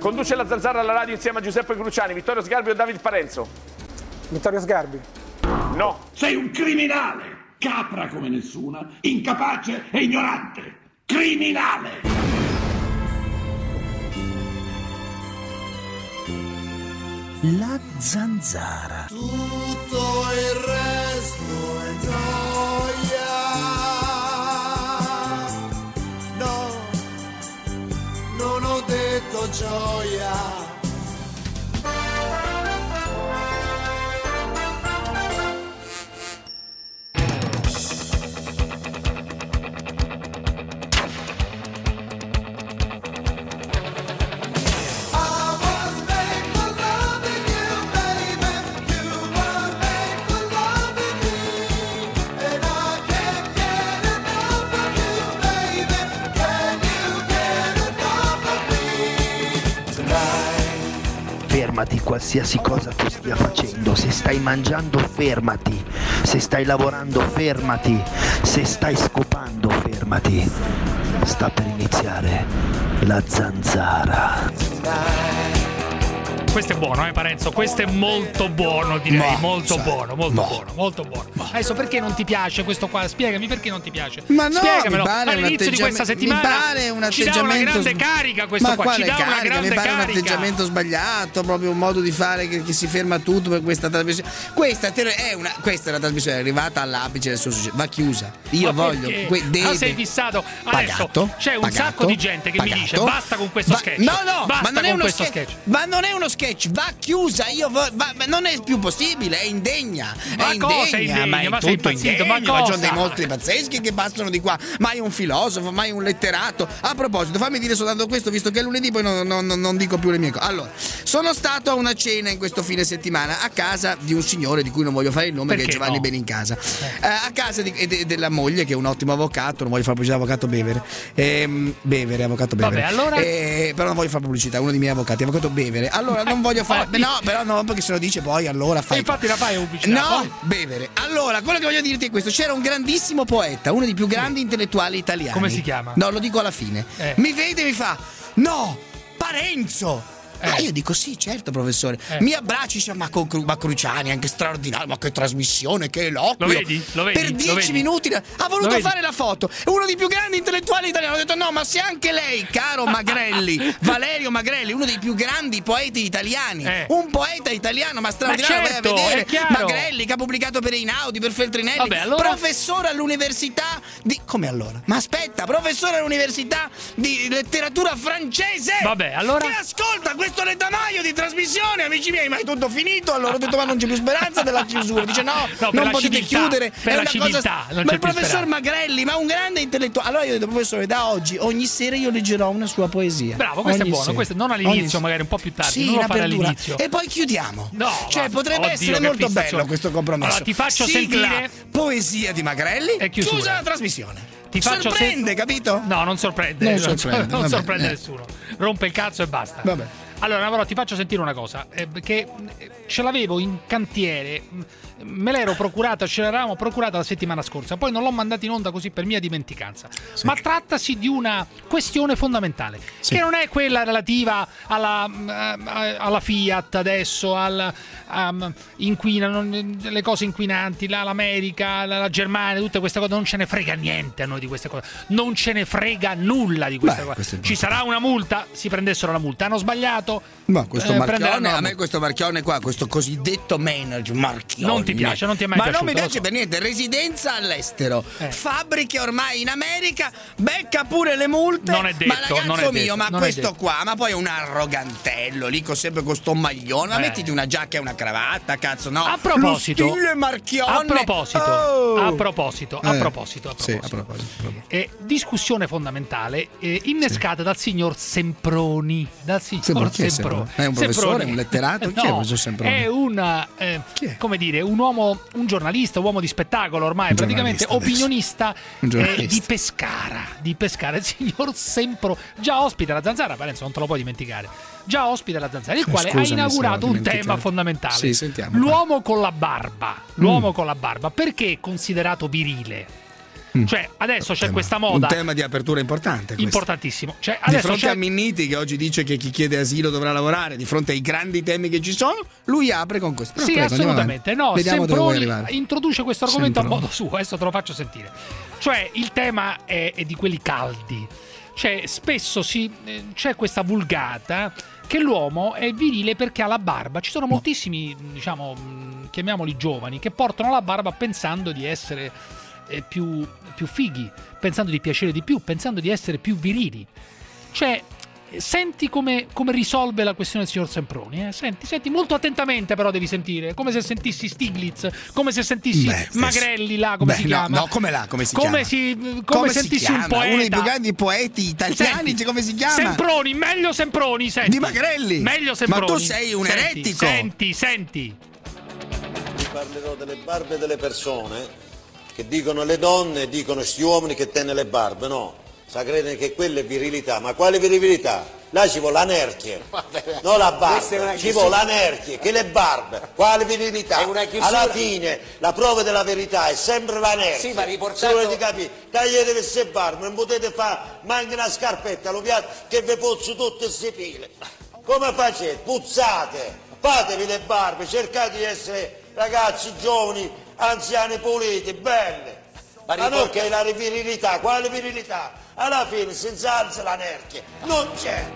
Conduce la Zanzara alla radio insieme a Giuseppe Cruciani, Vittorio Sgarbi o David Parenzo? Vittorio Sgarbi. No. Sei un criminale, capra come nessuna, incapace e ignorante. Criminale! La Zanzara. Tutto il resto è gioia. No, non ho detto gioia. Fermati qualsiasi cosa tu stia facendo, se stai mangiando fermati, se stai lavorando fermati, se stai scopando fermati. Sta per iniziare la Zanzara. Questo è buono, Parenzo, questo è molto buono, direi, molto buono. Adesso perché non ti piace questo qua? Spiegami perché non ti piace. Ma no, spiegamelo. mi pare all'inizio di questa settimana mi pare un ci dà una grande carica questo qua, ci dà una grande mi pare carica. un atteggiamento sbagliato, proprio un modo di fare che si ferma tutto per questa trasmissione. Questa è una trasmissione è arrivata all'apice del suo successo, va chiusa. Io voglio sei fissato. Adesso pagato, c'è un sacco di gente che mi dice basta con questo sketch. No, basta ma non è uno questo sketch. Ma non è uno sketch, va chiusa. Ma non è più possibile, è indegna. Ma cosa è indegna? Ma sei impazzito? Ma ci sono dei mostri pazzeschi che passano di qua. Mai un filosofo, mai un letterato. A proposito, fammi dire soltanto questo, visto che è lunedì, poi non dico più le mie cose. Allora, sono stato a una cena in questo fine settimana a casa di un signore di cui non voglio fare il nome, che è Giovanni Benincasa. A casa della moglie, che è un ottimo avvocato, non voglio fare pubblicità, avvocato Bevere. Avvocato Bevere. Vabbè, allora. Però non voglio fare pubblicità, uno dei miei avvocati, avvocato Bevere. Allora, non voglio fare. No, però no, perché se lo dice poi allora fai. E infatti la fai pubblicità. No, Bevere. Allora, quello che voglio dirti è questo: c'era un grandissimo poeta, uno dei più grandi intellettuali italiani. Come si chiama? No, lo dico alla fine. Mi vede e mi fa: no, Parenzo. Io dico sì, certo, professore. Mi abbracci, dice, ma Cruciani, anche straordinario, ma che trasmissione, che eloquio. Lo vedi? Per 10 minuti ha voluto fare la foto. È uno dei più grandi intellettuali italiani. Ho detto no, ma se anche lei, caro Magrelli, Valerio Magrelli, uno dei più grandi poeti italiani, un poeta italiano, ma straordinario, ma certo, vai a vedere. è Magrelli, che ha pubblicato per Einaudi, per Feltrinelli. Vabbè, allora. Professore all'università di... Come allora? Ma aspetta, professore all'università di letteratura francese. Vabbè, allora. Che ascolta questo letamaio di trasmissione, amici miei, ma è tutto finito. Allora ho detto ma non c'è più speranza della chiusura. Dice no non potete chiudere, per è la una civiltà, cosa. Ma il professor Magrelli, ma un grande intellettuale. Allora io ho detto professore, da oggi ogni sera io leggerò una sua poesia. Bravo, questo è buono, questo non all'inizio, magari un po' più tardi, non lo fare all'inizio. E poi chiudiamo. No, cioè potrebbe essere molto bello questo compromesso. Allora ti faccio Sigla, sentire poesia di Magrelli e chiusa la trasmissione. Ti faccio sorprende, capito? No, non sorprende. Non sorprende nessuno. Rompe il cazzo e basta. Vabbè. Allora, però ti faccio sentire una cosa, che ce l'avevo in cantiere, me l'ero procurata, ce l'eravamo procurata la settimana scorsa, poi non l'ho mandata in onda così per mia dimenticanza. Sì. Ma trattasi di una questione fondamentale, che non è quella relativa alla Fiat adesso, le cose inquinanti, l'America, la Germania, tutte queste cose, non ce ne frega niente a noi di queste cose, non ce ne frega nulla di queste cose. Ci sarà una multa, si prendessero la multa, hanno sbagliato. Ma questo marchione, a me questo marchione qua, questo cosiddetto manager marchione non ti piace, non ti è mai piaciuto? Ma non mi piace per niente, residenza all'estero, fabbriche ormai in America, becca pure le multe. Non è detto, ma ragazzo non è mio, detto, ma questo qua, ma poi è un arrogantello lì sempre con sto maglione, ma mettiti una giacca e una cravatta, cazzo, no. A proposito, lo stile marchione. A proposito. Discussione fondamentale innescata dal signor Semproni, È un professore, un letterato? Chi è questo Semproni? È come dire, un uomo, un giornalista, un uomo di spettacolo ormai, praticamente opinionista di Pescara. Il signor Semproni, già ospite alla Zanzara, Parenzo, non te lo puoi dimenticare. Già ospite alla Zanzara, il quale ha inaugurato un tema fondamentale. Sì, sentiamo. L'uomo con la barba. L'uomo con la barba, perché è considerato virile? Cioè, adesso c'è questa moda. Un tema di apertura importante. Questo. Importantissimo. Cioè, Di adesso fronte a Minniti, che oggi dice che chi chiede asilo dovrà lavorare, di fronte ai grandi temi che ci sono, lui apre con questo. Sì, prego, assolutamente. No, vediamo dove vuoi Semproni arrivare. introduce questo argomento Semproni. a modo suo, adesso te lo faccio sentire. Cioè, il tema è di quelli caldi. Cioè, spesso c'è questa vulgata che l'uomo è virile perché ha la barba. Ci sono moltissimi, diciamo, chiamiamoli giovani, che portano la barba pensando di essere più fighi, pensando di piacere di più, pensando di essere più virili. Cioè, senti come risolve la questione del signor Semproni. Senti molto attentamente, però devi sentire, come se sentissi Stiglitz, come se sentissi Magrelli là, come si chiama? No, come si come chiama? come sentissi chiama? un poeta. Uno dei più grandi poeti italiani, Senti, come si chiama? Semproni, meglio Semproni, senti. Di Magrelli. Meglio Semproni. Ma tu sei un eretico. Senti. Vi parlerò delle barbe delle persone che dicono le donne, dicono sti uomini che tenne le barbe, no? Sa credere che quella è virilità, ma quale virilità? Là ci vuole la nerchie, non la barba, ci vuole la nerchie, che le barbe, quale virilità? Alla fine la prova della verità è sempre la nerchie. Sì, ma riportato... Se volete capire, tagliate queste barbe, non potete fare manca una scarpetta, lo piatto che vi pozzo tutte queste pile. Come facete? Puzzate, fatevi le barbe, cercate di essere ragazzi giovani, anziani puliti, belle. Ma non che la virilità, quale virilità? Alla fine senza alza la nerchia non c'è.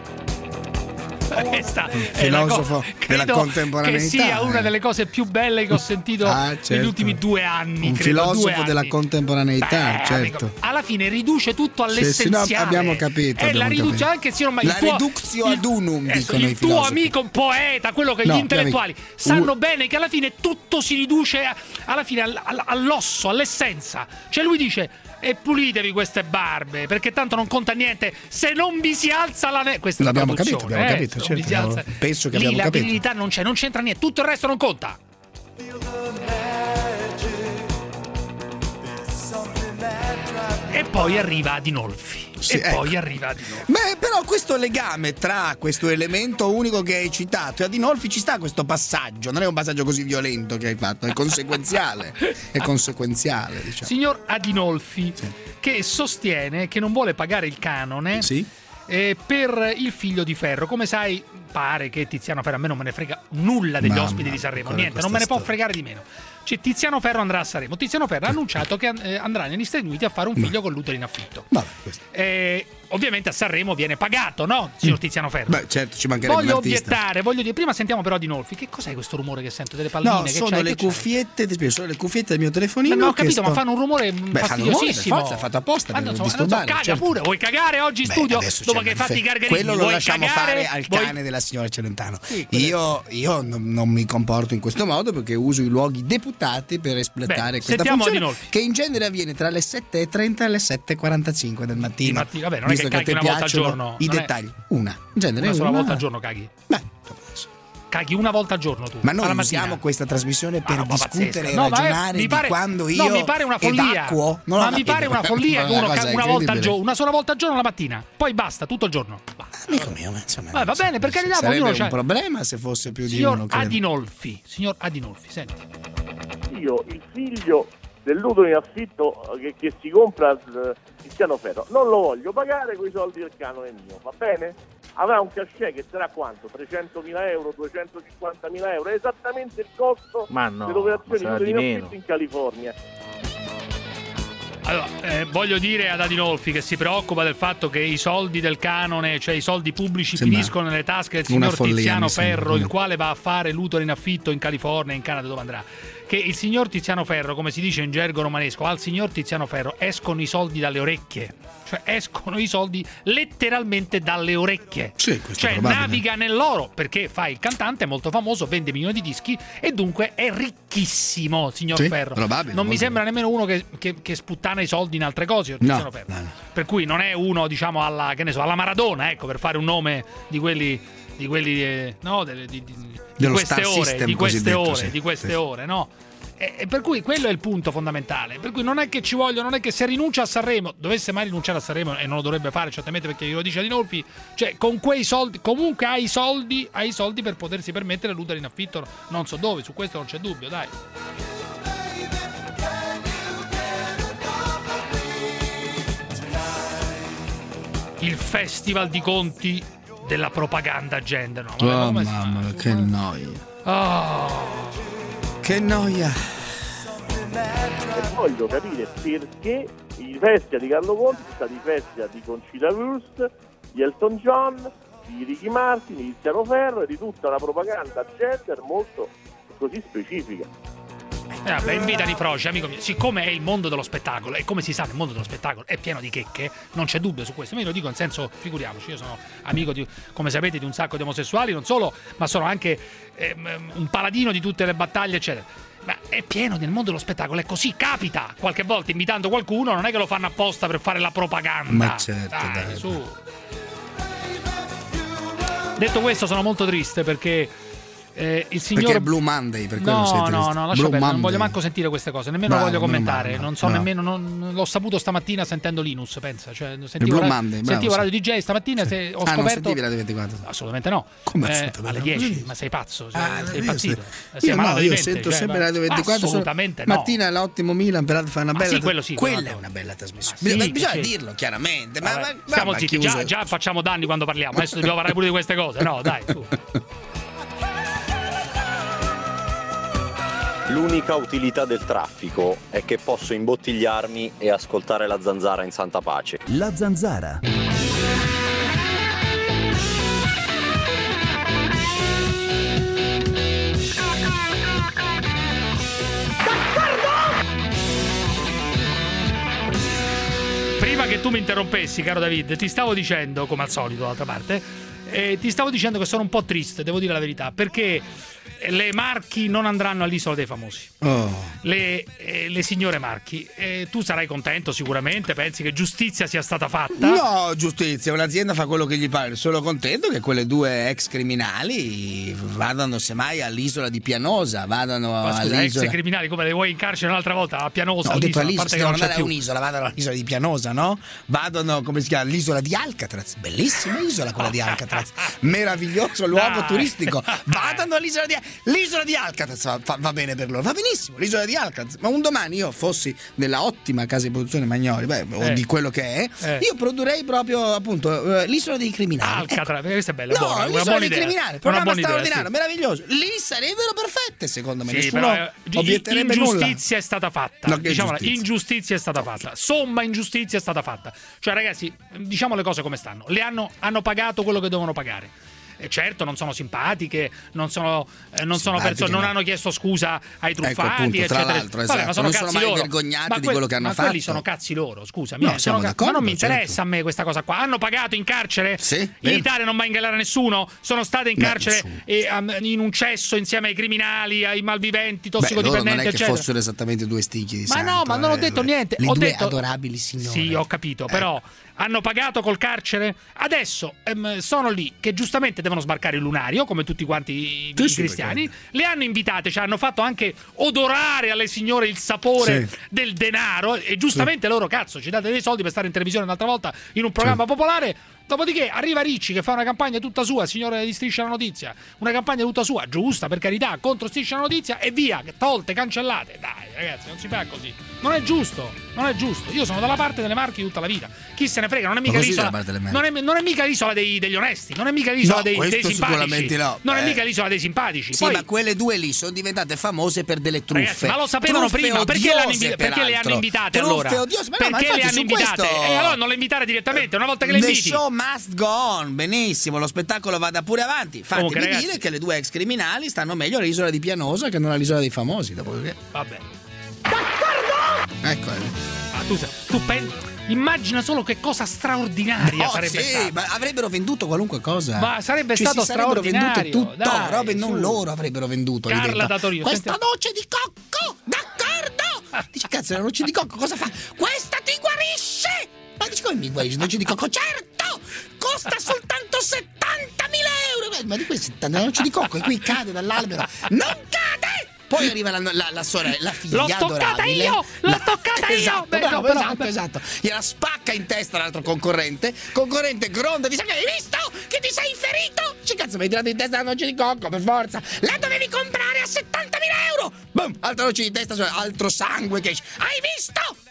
Questa è filosofo della contemporaneità. Che sia una delle cose più belle che ho sentito certo. negli ultimi 2 anni. Un filosofo della contemporaneità, certo. Amico, alla fine riduce tutto all'essenziale. Sì, no, abbiamo capito. La riduce anche se non la reductio ad unum, dicono i filosofi. Il tuo amico poeta, quello che gli intellettuali sanno bene che alla fine tutto si riduce alla fine all'osso, all'essenza. Cioè lui dice: e pulitevi queste barbe, perché tanto non conta niente se non vi si alza la questa l'abbiamo capito, certo, penso che lì abbiamo la capito. virilità non c'entra niente, tutto il resto non conta. E poi arriva Adinolfi. Beh, però questo legame tra questo elemento unico che hai citato e Adinolfi ci sta questo passaggio. Non è un passaggio così violento che hai fatto, è conseguenziale. Diciamo. Signor Adinolfi, che sostiene che non vuole pagare il canone per il figlio di Ferro. Come sai, pare che Tiziano Ferro, a me non me ne frega nulla degli ospiti di Sanremo, niente, non me ne può fregare di meno. Cioè, Tiziano Ferro andrà a Sanremo. Tiziano Ferro ha annunciato che andrà negli Stati Uniti a fare un figlio con l'utero in affitto. Ovviamente a Sanremo viene pagato, no, signor Tiziano Ferro? Beh, certo, ci mancherebbe Voglio dire, prima sentiamo però Adinolfi. Che cos'è questo rumore che sento? Delle palline? No, sono le cuffiette, ti spiego, sono le cuffiette del mio telefonino. No, ho capito, ma fanno un rumore fastidiosissimo. Forza, fatto apposta per disturbare. Caga pure, vuoi cagare oggi in studio? Dopo che hai fatto i gargarismi, quello lo lasciamo fare al cane della signora Celentano. Io non mi comporto in questo modo perché uso i luoghi deputati per espletare questa funzione, che in genere avviene tra le 7:30 e le 7:45 del mattino. Vabbè, non è che caghi una volta al giorno. I dettagli. In genere una sola volta al giorno caghi. Caghi una volta al giorno tu. Ma noi usiamo questa trasmissione per discutere e ragionare di quando io mi pare una follia. Mi pare una follia che uno una volta al giorno, una sola volta al giorno la mattina. Poi basta, tutto il giorno. Amico mio, insomma. Va bene, perché sarebbe un problema se fosse più di uno. Signor Adinolfi, senti. Io, il figlio dell'utero in affitto che si compra Tiziano Ferro, non lo voglio pagare con i soldi del canone mio, va bene? Avrà un cachet che sarà quanto? 300.000 euro, 250.000 euro, è esattamente il costo delle operazioni di affitto in California. Allora, voglio dire ad Adinolfi che si preoccupa del fatto che i soldi del canone, cioè i soldi pubblici, finiscono nelle tasche del signor Tiziano Ferro, il quale va a fare l'utero in affitto in California, in Canada, dove andrà. Che il signor Tiziano Ferro, come si dice in gergo romanesco, al signor Tiziano Ferro escono i soldi dalle orecchie. Cioè escono i soldi letteralmente dalle orecchie. Cioè naviga nell'oro, perché fa il cantante, è molto famoso, vende milioni di dischi e dunque è ricchissimo, signor Ferro. Non mi sembra nemmeno uno che sputtana i soldi in altre cose, Tiziano Ferro. No. Per cui non è uno, diciamo, alla alla Maradona, ecco, per fare un nome di quelli di queste ore, no? E per cui quello è il punto fondamentale. Per cui non è che se rinuncia a Sanremo, dovesse mai rinunciare a Sanremo, e non lo dovrebbe fare certamente perché glielo dice Adinolfi, cioè con quei soldi comunque ha i soldi per potersi permettere l'utero in affitto, non so dove, su questo non c'è dubbio, dai. il festival di conti della propaganda gender. No, oh mamma, che noia. Oh. Che noia. E voglio capire perché i festival di Carlo Conti sono stati i festival di Conchita Wurst, di Elton John, di Ricky Martin, di Tiziano Ferro e di tutta una propaganda gender molto così specifica. Invita di Froci, amico mio. Siccome è il mondo dello spettacolo, e come si sa, il mondo dello spettacolo è pieno di checche, non c'è dubbio su questo. Ma io lo dico in senso, figuriamoci, io sono amico come sapete, di un sacco di omosessuali, non solo, ma sono anche un paladino di tutte le battaglie, eccetera. Ma è pieno nel mondo dello spettacolo, è così, capita qualche volta invitando qualcuno, non è che lo fanno apposta per fare la propaganda. Ma certo, dai. Su. Detto questo, sono molto triste perché il signor... Perché è Blue Monday, per quello sei triste. No, lascia perdere, non voglio manco sentire queste cose, nemmeno lo voglio commentare. Non so nemmeno, l'ho saputo stamattina sentendo Linus, pensa. Cioè, sentivo Radio DJ stamattina, ho scoperto. Non sentivi Radio 24? Assolutamente no. Come alle 10, ma sei pazzo? Sei impazzito? Io sento sempre Radio 24. Assolutamente no. Mattina l'ottimo Milan per fare una bella trasmissione. Quella è una bella trasmissione. Bisogna dirlo chiaramente. Stiamo zitti, già facciamo danni quando parliamo. Adesso dobbiamo parlare pure di queste cose. No, dai, su. L'unica utilità del traffico è che posso imbottigliarmi e ascoltare la Zanzara in santa pace. La Zanzara. Prima che tu mi interrompessi, caro David, ti stavo dicendo, come al solito d'altra parte, ti stavo dicendo che sono un po' triste, devo dire la verità, perché le Marchi non andranno all'Isola dei Famosi. Le signore Marchi. Tu sarai contento sicuramente, pensi che giustizia sia stata fatta? No, giustizia, un'azienda fa quello che gli pare. Sono contento che quelle due ex criminali vadano semmai all'Isola di Pianosa, ex criminali come le vuoi in carcere un'altra volta a Pianosa? No, ho detto all'isola, devono andare a un'isola, vadano all'Isola di Pianosa, no? Vadano, come si chiama, all'Isola di Alcatraz, bellissima isola quella di Alcatraz, meraviglioso luogo turistico, vadano all'Isola di Alcatraz, va bene per loro, va benissimo l'isola di Alcatraz, ma un domani io fossi nella ottima casa di produzione Magnoli, o di quello che è, io produrrei proprio appunto l'isola dei criminali. Alcatraz, questa è bella, buona, l'isola dei criminali, programma straordinario, meraviglioso, lì sarebbero perfette secondo me, nessuno obietterebbe nulla. Ingiustizia è stata fatta, diciamola, ingiustizia è stata fatta, somma ingiustizia è stata fatta, cioè ragazzi, diciamo le cose come stanno, hanno pagato quello che devono pagare. Certo, non sono simpatiche, non sono persone, non hanno chiesto scusa ai truffati, ecco, appunto, eccetera. Tra l'altro, esatto. Vabbè, ma sono non cazzi sono mai loro. vergognati di quello che hanno fatto. Ma quelli sono cazzi loro, scusami. No, ma non mi interessa a me questa cosa qua. Hanno pagato in carcere? Sì, in Italia non va a ingannare nessuno. Sono state in carcere in un cesso insieme ai criminali, ai malviventi, tossicodipendenti, non è che eccetera. Fossero esattamente due sticchi di ma santo, no, ma non ho detto niente. Ho due detto adorabili signori. Sì, ho capito, però hanno pagato col carcere? Adesso sono lì che giustamente devono sbarcare il lunario, come tutti quanti i cristiani. Le hanno invitate, cioè hanno fatto anche odorare alle signore il sapore del denaro, e giustamente loro, cazzo, ci date dei soldi per stare in televisione un'altra volta in un programma popolare. Dopodiché arriva Ricci che fa una campagna tutta sua, signore di Striscia la Notizia, una campagna tutta sua, giusta per carità, contro Striscia la Notizia, e via, tolte, cancellate. Dai ragazzi, non si fa così, non è giusto. Io sono dalla parte delle Marche tutta la vita, chi se ne frega, non è mica l'isola, non è mica l'isola degli onesti, non è mica l'isola dei simpatici, non è mica l'isola dei simpatici. Sì, ma quelle due lì sono diventate famose per delle truffe. Ragazzi, ma lo sapevano prima, perché le hanno invitate allora? Perché le hanno invitate? E allora non le invitare direttamente, una volta che le inviti. The show must go on, benissimo, lo spettacolo vada pure avanti. Fatemi dire che le due ex criminali stanno meglio all'isola di Pianosa che non all'isola dei famosi. Vabbè. D'accordo! Ecco. Tu immagina solo che cosa straordinaria sarebbe stata. Ma avrebbero venduto qualunque cosa. Ma sarebbe stato straordinario. Vendute tutto, robe non loro avrebbero venduto. Carla da Torino. Questa noce di cocco, d'accordo? Dici, cazzo, la noce di cocco cosa fa? Questa ti guarisce! Ma dici, come mi guarisce? Noce di cocco? Certo! Costa soltanto 70.000 euro! Ma di quei 70, la noce di cocco, e qui cade dall'albero. Non cade! Poi arriva la sorella, la figlia adorabile. L'ho toccata io! Esatto, bravo, esatto. Gliela spacca in testa l'altro concorrente gronda, dice: hai visto che ti sei ferito? Cazzo, mi hai tirato in testa la noce di cocco, per forza. La dovevi comprare a 70.000 euro! Boom, altra noce di testa, altro sangue che esce. Hai visto?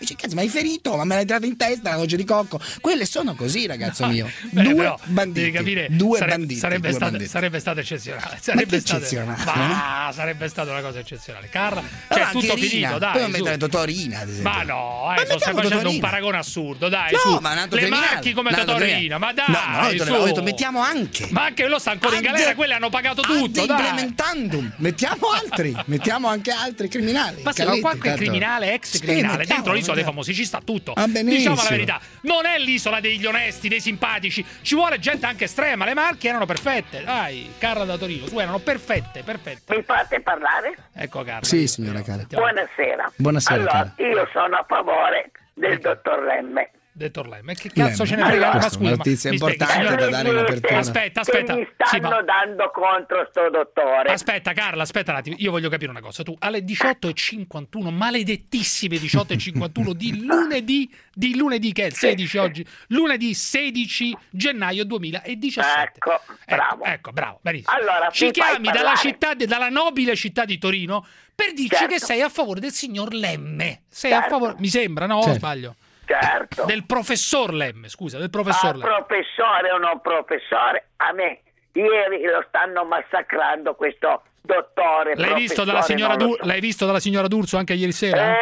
Dici, cazzo, ma hai ferito? Ma me l'hai tirato in testa la noce di cocco? Quelle sono così, ragazzo mio. Beh, Due però, banditi. devi capire, Due sare- banditi. sarebbe, due stato, banditi. sarebbe stato eccezionale. Ma che Sarebbe stato, eccezionale? sarebbe stata una cosa eccezionale. Carla, Allora, cioè, anche tutto Rina. finito, dai. Poi non su. mettere Totorina, ad esempio. Ma no, Ma stai mettiamo facendo un Totorina. paragone assurdo, dai. No, su. ma è un altro Le criminale. marchi come Un altro Totorina, ma dai. No, su. ho detto mettiamo anche. Ma anche lo sta ancora in galera, quelli hanno pagato tutto, Ad dai. implementandum. Mettiamo altri, mettiamo anche altri criminali. Ma se Calletti, qualche tanto. criminale, ex Sì, criminale, mettiamo, dentro l'isola dei mettiamo. famosi ci sta tutto. Ah, benissimo. Diciamo la verità, non è l'isola degli onesti, dei simpatici, ci vuole gente anche estrema. Le marche erano perfette, dai, Carla da Torino, su erano perfette. Mi fate parlare? Ecco Carla. Sì, signora cara. Buonasera. Buonasera, Allora, cara. io sono a favore del dottor Lemme. Detto lei, ma che cazzo Lemme. ce ne frega? Allora, Ma questa è una scusa, notizia mi spieghi, importante signora- da dare in apertura. Aspetta. Che gli stanno dando contro sto dottore. Aspetta Carla, aspetta un attimo, io voglio capire una cosa. Tu alle 18:51, maledettissime 18:51 di lunedì che è il 16 oggi, lunedì 16 gennaio 2017. Ecco, bravo, benissimo. Allora, ci mi fai chiami parlare. dalla nobile città di Torino per dirci Certo. che sei a favore del signor Lemme. Sei a Certo. favore, mi sembra, no? Certo. Sbaglio. Certo. Del professor Lemme, scusa, del professor Lemme. Professore o non professore, a me ieri lo stanno massacrando questo dottore. L'hai visto dalla signora D'Urso anche ieri sera?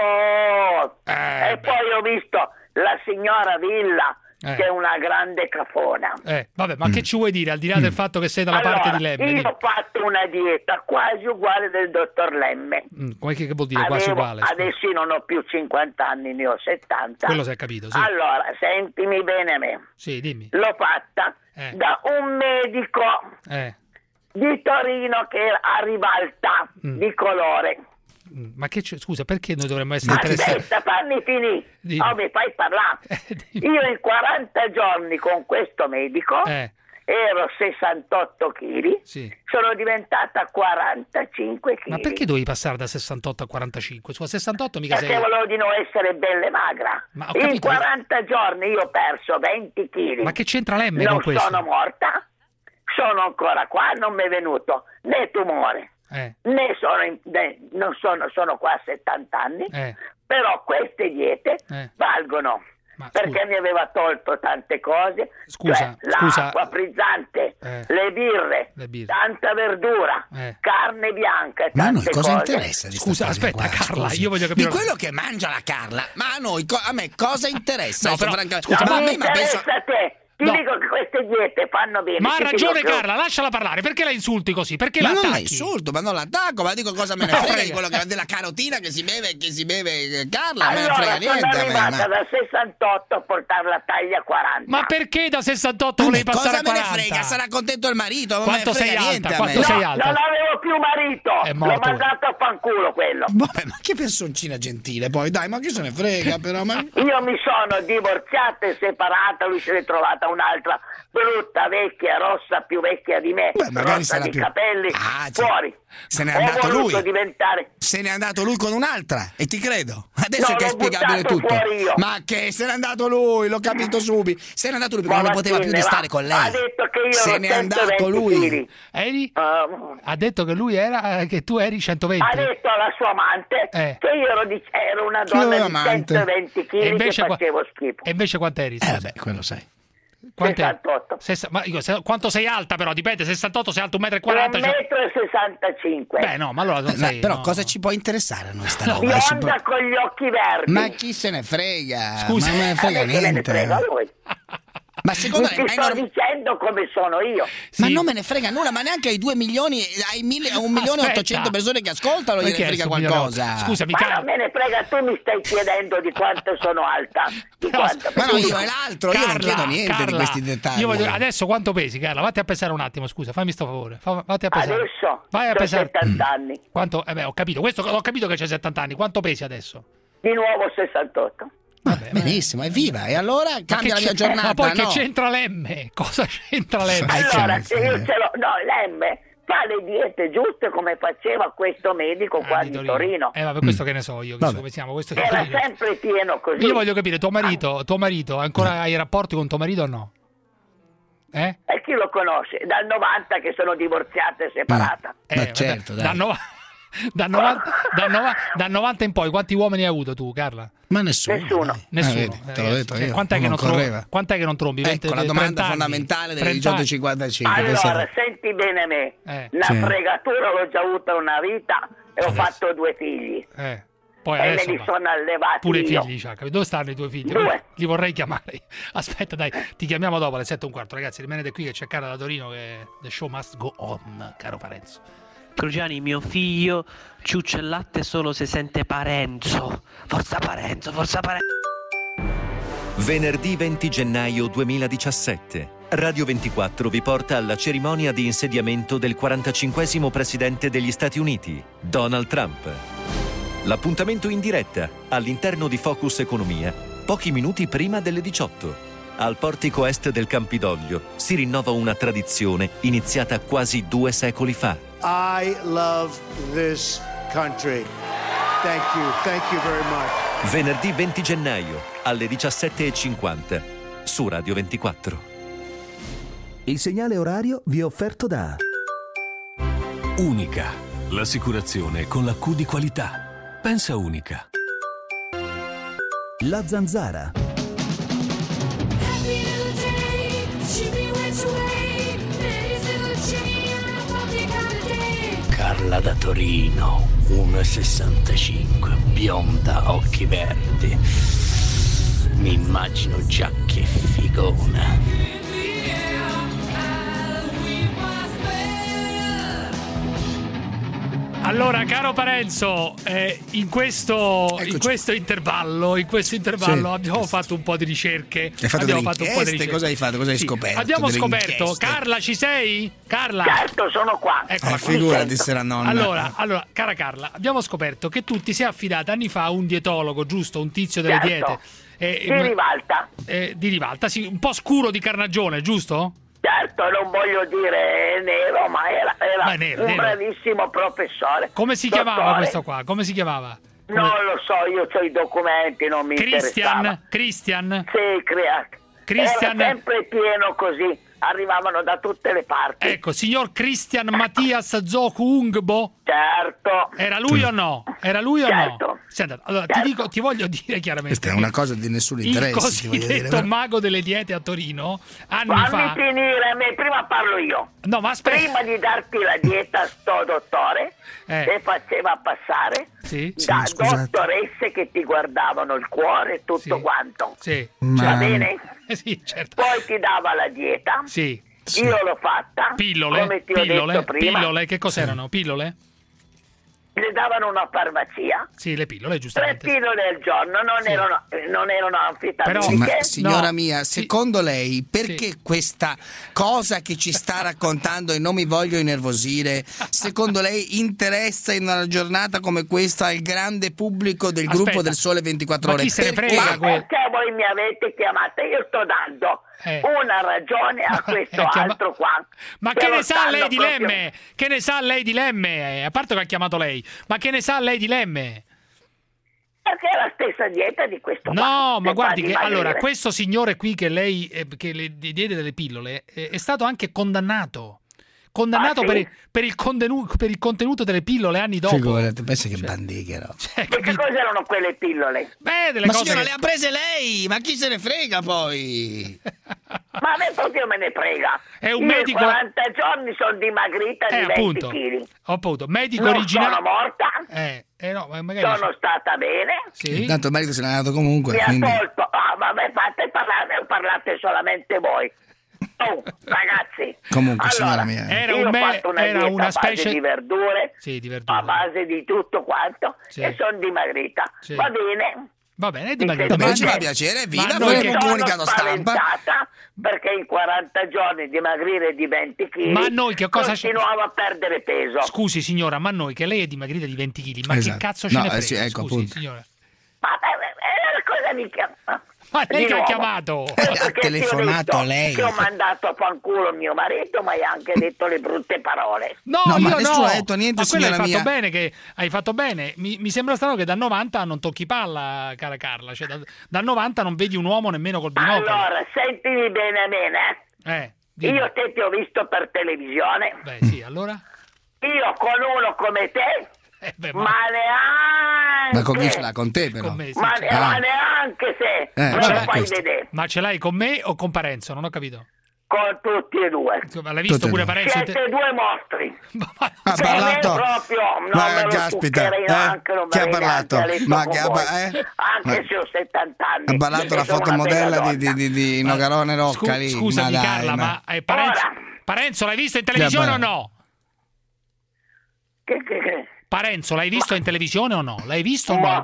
E poi ho visto la signora Villa, che è una grande cafona. Vabbè, ma che ci vuoi dire al di là del fatto che sei dalla parte di Lemme? Io ho fatto una dieta quasi uguale del dottor Lemme. Come che vuol dire quasi uguale? scusa? Adesso io non ho più 50 anni, ne ho 70. Quello si è capito, sì. Allora, sentimi bene me. Sì, dimmi. L'ho fatta da un medico di Torino che era a Rivalta, di colore. Ma che scusa, perché noi dovremmo essere interessati? Aspetta, fammi finire. Dimmi. Oh, mi fai parlare. Io in 40 giorni con questo medico ero 68 kg, sono diventata 45 kg. Ma perché dovevi passare da 68 a 45? Su a 68 mica Perché sei... volevo di non essere bella e magra. Ma ho In capito. 40 giorni io ho perso 20 kg. Ma che c'entra Lemme non con questo? sono morta, sono ancora qua, non mi è venuto né tumore. Né sono qua a 70 anni, però queste diete valgono perché mi aveva tolto tante cose, Scusa, l'acqua frizzante, le birre, tanta verdura, carne bianca, Ma a noi tante cosa cose. interessa di sta Scusa, storia aspetta, qua, Carla, scusi? io voglio capire di quello che mangia la Carla, ma a me cosa interessa? No, Adesso, però, francamente, scusa, ma a Non me mi ma penso interessa a te. Ti No. dico che queste diete fanno bene. Ma ha Ti ragione dico che- Carla, lasciala parlare. Perché la insulti così? Perché ma la non la attacchi? insulto, ma non l'attacco, ma dico cosa me ne frega di quello che della carotina che si beve Carla, me ne Allora, frega sono niente a me, arrivata ma... da 68 a portare la taglia 40. Ma perché da 68 volevi cosa passare a me ne 40? frega? Sarà contento il marito, non Quanto me ne frega sei alta? niente a me. Quanto sei alta? Non avevo più marito. È L'ho morto. mandato a fanculo quello. Vabbè, ma che personcina gentile poi, dai, ma chi se ne frega però, ma... Io mi sono divorziata e separata, lui se n'è trovata un'altra brutta, vecchia, rossa, più vecchia di me, Beh, magari rossa sarà di più... capelli, cioè, fuori. se n'è Ho andato voluto lui. diventare... Se n'è andato lui con un'altra e ti credo. Adesso No, che è l'ho spiegabile buttato tutto. fuori io. Ma che se n'è andato lui, l'ho capito subito. Se n'è andato lui perché non ne poteva più di stare con lei. Ha detto che io se ero n'è andato 120 lui. chili. Ha detto che lui era che tu eri 120. Ha detto alla sua amante che io ero una Chi aveva donna di amante? 120 kg che facevo schifo. E invece quant'eri? scusa? Vabbè, quello sai. Quant'è? 68. Ma io, quanto sei alta però? Dipende, 68 sei alto 1,40 m. 1,65 m. Beh no, ma allora non sei... Però no. cosa ci può interessare a noi sta roba? Bionda con gli occhi verdi. Ma chi se ne frega? Scusa, ma non me ne frega A me che me ne niente. frega lui. Ma secondo Ti lei è sto normale? dicendo come sono io. Ma non me ne frega nulla, ma neanche ai 2 milioni, ai 1.800.000 persone che ascoltano gliene Perché frega adesso qualcosa. Scusami, Ma non me ne frega, tu mi stai chiedendo di quanto sono alta. Di quanto... Ma no, io e l'altro, io non chiedo niente di questi dettagli. Adesso quanto pesi, Carla? Vatti a pesare un attimo, scusa, fammi sto favore. Vatti a pesare. Adesso vai a ho pesare. 70 anni. Quanto? Ho capito, ho capito che c'hai 70 anni. Quanto pesi adesso? Di nuovo 68. Benissimo, evviva. E allora cambia la mia giornata. Ma poi che no? c'entra Lemme? Cosa c'entra Lemme? Allora, se io ce l'ho... No, Lemme fa le diete giuste come faceva questo medico qua di Torino. Vabbè, questo che ne so io, come siamo, questo che Era sempre pieno così. Io voglio capire, tuo marito, ancora hai rapporti con tuo marito o no? E chi lo conosce? Dal 90 che sono divorziata e separata. Ma certo, dai. Da 90 in poi, quanti uomini hai avuto tu, Carla? Ma nessuno. Nessuno. Te l'ho detto io. Quant'è che non trombi? Ecco la domanda fondamentale delle 18:55. Allora, senti bene me. Una fregatura l'ho già avuta una vita e ho fatto 2 figli. Poi e me li sono allevati pure io. Figli, dove stanno i tuoi figli? 2. Li vorrei chiamare. Aspetta, dai, ti chiamiamo dopo alle 7:15. Ragazzi, rimanete qui che c'è Carla da Torino, che the show must go on, caro Parenzo. Cruciani, mio figlio ciuccia il latte solo se sente Parenzo. Forza Parenzo, forza Parenzo. Venerdì 20 gennaio 2017. Radio 24 vi porta alla cerimonia di insediamento del 45esimo presidente degli Stati Uniti, Donald Trump. L'appuntamento in diretta, all'interno di Focus Economia, pochi minuti prima delle 18. Al portico est del Campidoglio si rinnova una tradizione iniziata quasi 2 secoli fa. I love this country. Thank you very much. Venerdì 20 gennaio, alle 17:50, su Radio 24. Il segnale orario vi è offerto da Unica, l'assicurazione con la Q di qualità. Pensa Unica. La Zanzara. Carla da Torino, 1,65, bionda, occhi verdi. Mi immagino già che figona. Allora, caro Parenzo, in questo intervallo abbiamo fatto un po' di ricerche. Abbiamo fatto un po' di ricerche. Cosa hai fatto? Cosa hai scoperto? Abbiamo scoperto. Carla, ci sei? Carla? Certo, sono qua. Figurati se la nonna. Allora, cara Carla, abbiamo scoperto che tu ti sei affidata anni fa a un dietologo, giusto? Un tizio delle diete. Di Rivalta. Di Rivalta, sì, un po' scuro di carnagione, giusto? Certo, non voglio dire nero, ma era un bravissimo professore. Come si chiamava questo qua? Come si chiamava? Non lo so, io ho i documenti, non mi interessava. Christian? Sì, Christian. Era sempre pieno così, arrivavano da tutte le parti. Ecco, signor Christian Mattias Zoku Ungbo? Certo. Era lui o no? Certo. Senta, allora ti voglio dire chiaramente. Questa è una cosa di nessun interesse. Il cosiddetto mago delle diete a Torino, Fammi finire, prima parlo io. No, ma aspetta. Prima di darti la dieta, sto dottore che faceva passare da dottoresse che ti guardavano il cuore e tutto quanto. Sì. Va bene? Sì, certo. Poi ti dava la dieta. Sì. Io l'ho fatta. Pillole? Come ti ho detto prima. Pillole? Che cos'erano? Pillole? Le davano una farmacia. Sì, le pillole, giustamente. 3 pillole al giorno, non erano anfitaminiche. Ma signora mia, secondo lei perché questa cosa che ci sta raccontando, e non mi voglio innervosire, secondo lei interessa in una giornata come questa il grande pubblico del gruppo del Sole 24 Ore? Chi se ne frega? Perché voi mi avete chiamata? Io sto dando una ragione a questo altro qua. Ma che ne sa lei di Lemme? Che ne sa lei di Lemme? A parte che ha chiamato lei, ma che ne sa lei di Lemme? Perché è la stessa dieta di questo No, ma guardi che allora questo signore qui che lei che le diede delle pillole è stato anche condannato per il contenuto delle pillole anni dopo. Figurati, pensa che bandighero. E che cosa erano quelle pillole? Delle ma cose signora, le ha prese lei, ma chi se ne frega poi? Ma a me proprio me ne frega. È un io medico. In 40 giorni sono dimagrita di 20 kg. Appunto, medico non originale. Sono morta. No, magari sono stata bene. Sì. Intanto il marito se n'è andato comunque. Mi ha tolto. Vabbè, parlate solamente voi. Oh, ragazzi. Comunque, allora, signora mia. Io ho fatto una dieta una a specie base di verdure, a base di tutto quanto, e sono dimagrita. Va bene. Va bene, è dimagrita. Ma ci fa piacere, viva, fai un comunicato stampa. Perché in 40 giorni dimagrire di 20 kg, ma noi che cosa continuavo a perdere peso. Scusi signora, ma noi che lei è dimagrita di 20 kg, ma che cazzo ce ne frega? Sì, ecco, scusi, signora. Ma cosa mi chiama? Ma lei che ha chiamato? Ha telefonato a lei. Che ho mandato a fanculo mio marito, ma hai anche detto le brutte parole. No, ma io nessuno no. ha detto niente, ma signora hai mia. fatto bene, che hai fatto bene. Mi sembra strano che da 90 non tocchi palla, cara Carla. Cioè, da 90 non vedi un uomo nemmeno col binocolo. Allora, sentimi bene. Io ti ho visto per televisione. Beh, sì, allora? Io con uno come te Ma neanche. Ma con chi ce l'ha? Con te però? Con me, sì, Ma certo. neanche se me lo vabbè, fai questo. vedere. Ma ce l'hai con me o con Parenzo? Non ho capito. Con tutti e due. Ma l'hai visto pure Parenzo? Siete due mostri. Ha parlato? Proprio, non Ma me lo caspita, succherei neanche, non chi ha me ne parlato? neanche letto Ma con che ha voi. Ma- Anche se ho 70 anni. Ha parlato la e sono una fotomodella bella di Nogarone Rocca lì. Scusami ma dai, Carla, ma Parenzo l'hai visto in televisione o no? Che? Parenzo l'hai visto in televisione o no? L'hai visto o no?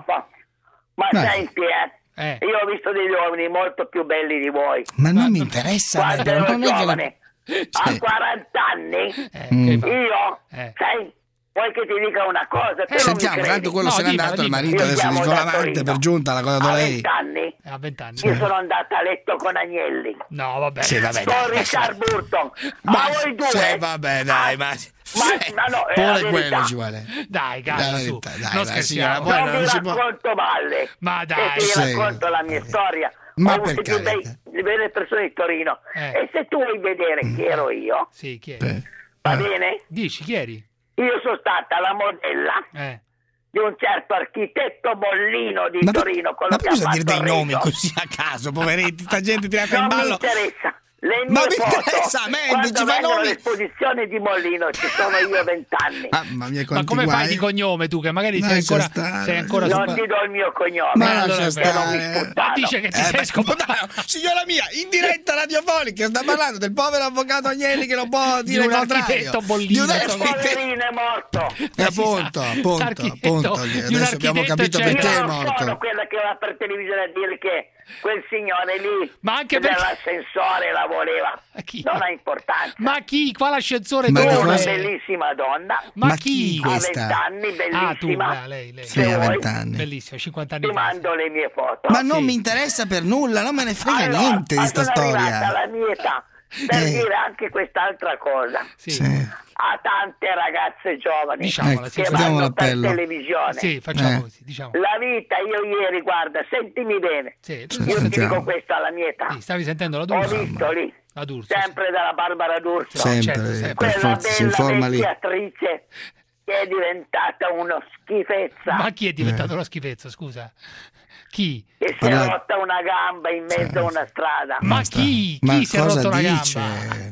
Ma senti, io ho visto degli uomini molto più belli di voi. Ma non mi interessa, Quando però ero non è che giovane, a 40 anni, io, sai, vuoi che ti dica una cosa? Tu Sentiamo, non mi tanto credi. quello se n'è andato, il marito Io adesso chiamo dice da l'amante Torino. per giunta, l'ha dato A lei. 20 anni, A 20 anni. io sono andata a letto con Agnelli. No, vabbè. Sì, vabbè, Con dai, Richard Burton. Ma A voi due. sì, vabbè, dai, ma no, è la pure verità. quello ci vuole. Dai, Carla, su. Dai, Non dai, signora, scherziamo. poi Non non vi si può. racconto balle. Ma dai. E ti Sì. racconto la mia storia. Ma Ho avuto per più carità. belle persone di Torino. E se tu vuoi vedere chi ero io, Sì, chi eri? va bene? Dici, chi eri? Io sono stata la modella di un certo architetto Bollino di Torino. quello Ma che cosa ha dire fatto dei nomi Reggio. così a caso, poveretti, sta gente tirata in Non mi ballo. interessa. Le Ma mie mi foto, interessa a me, quando ci fai vengono nomi. all'esposizione di Mollino ci sono io 20 anni. Mamma mia, Ma quanti come fai guai. di cognome tu? Che magari Lascia sei stare. ancora Non ti do il mio cognome. Ma allora, lascia però mi stare. sputtano. Dice che ti sei beh, scopato. signora mia, in diretta radiofonica sta parlando del povero avvocato Agnelli che non può Di dire il un contrario. architetto Bollino. Di un Il architetto. poverino è morto. Appunto, Architetto che di un adesso abbiamo architetto, capito cioè, perché è Io non sono morto. quella che va per televisione a dire che quel signore lì Ma anche perché- dell'ascensore la voleva. Chi? Non ha importanza. Ma chi? Quale ascensore Ma dove? da Una cosa? bellissima donna. Ma Ma chi? chi A questa? 20 anni, bellissima. Ah, tu, lei. Sì, a vuoi? 20 anni. Bellissimo, 50 anni Ti fa. mando le mie foto. Ma non mi interessa per nulla, non me ne frega Allora, niente di sta sono arrivata storia. alla mia età per dire anche quest'altra cosa. Sì. A tante ragazze giovani Diciamola, sì, che sì. Diamo vanno per l'appello. televisione. Sì, facciamo così, diciamo. La vita, io ieri, guarda, sentimi bene. Sì, Io ti sentiamo. dico questo alla mia età. sì, stavi sentendo la Ho D'Urso? visto lì, La D'Urso. sempre dalla Barbara D'Urso, Sempre, certo, per quella forza, si informa bella lì. vecchia attrice che è diventata una schifezza. Ma chi è diventato una schifezza, scusa? Chi? Che si è Parla- rotta una gamba in mezzo a una strada. Ma chi? Ma Chi si è cosa rotto una dice? gamba?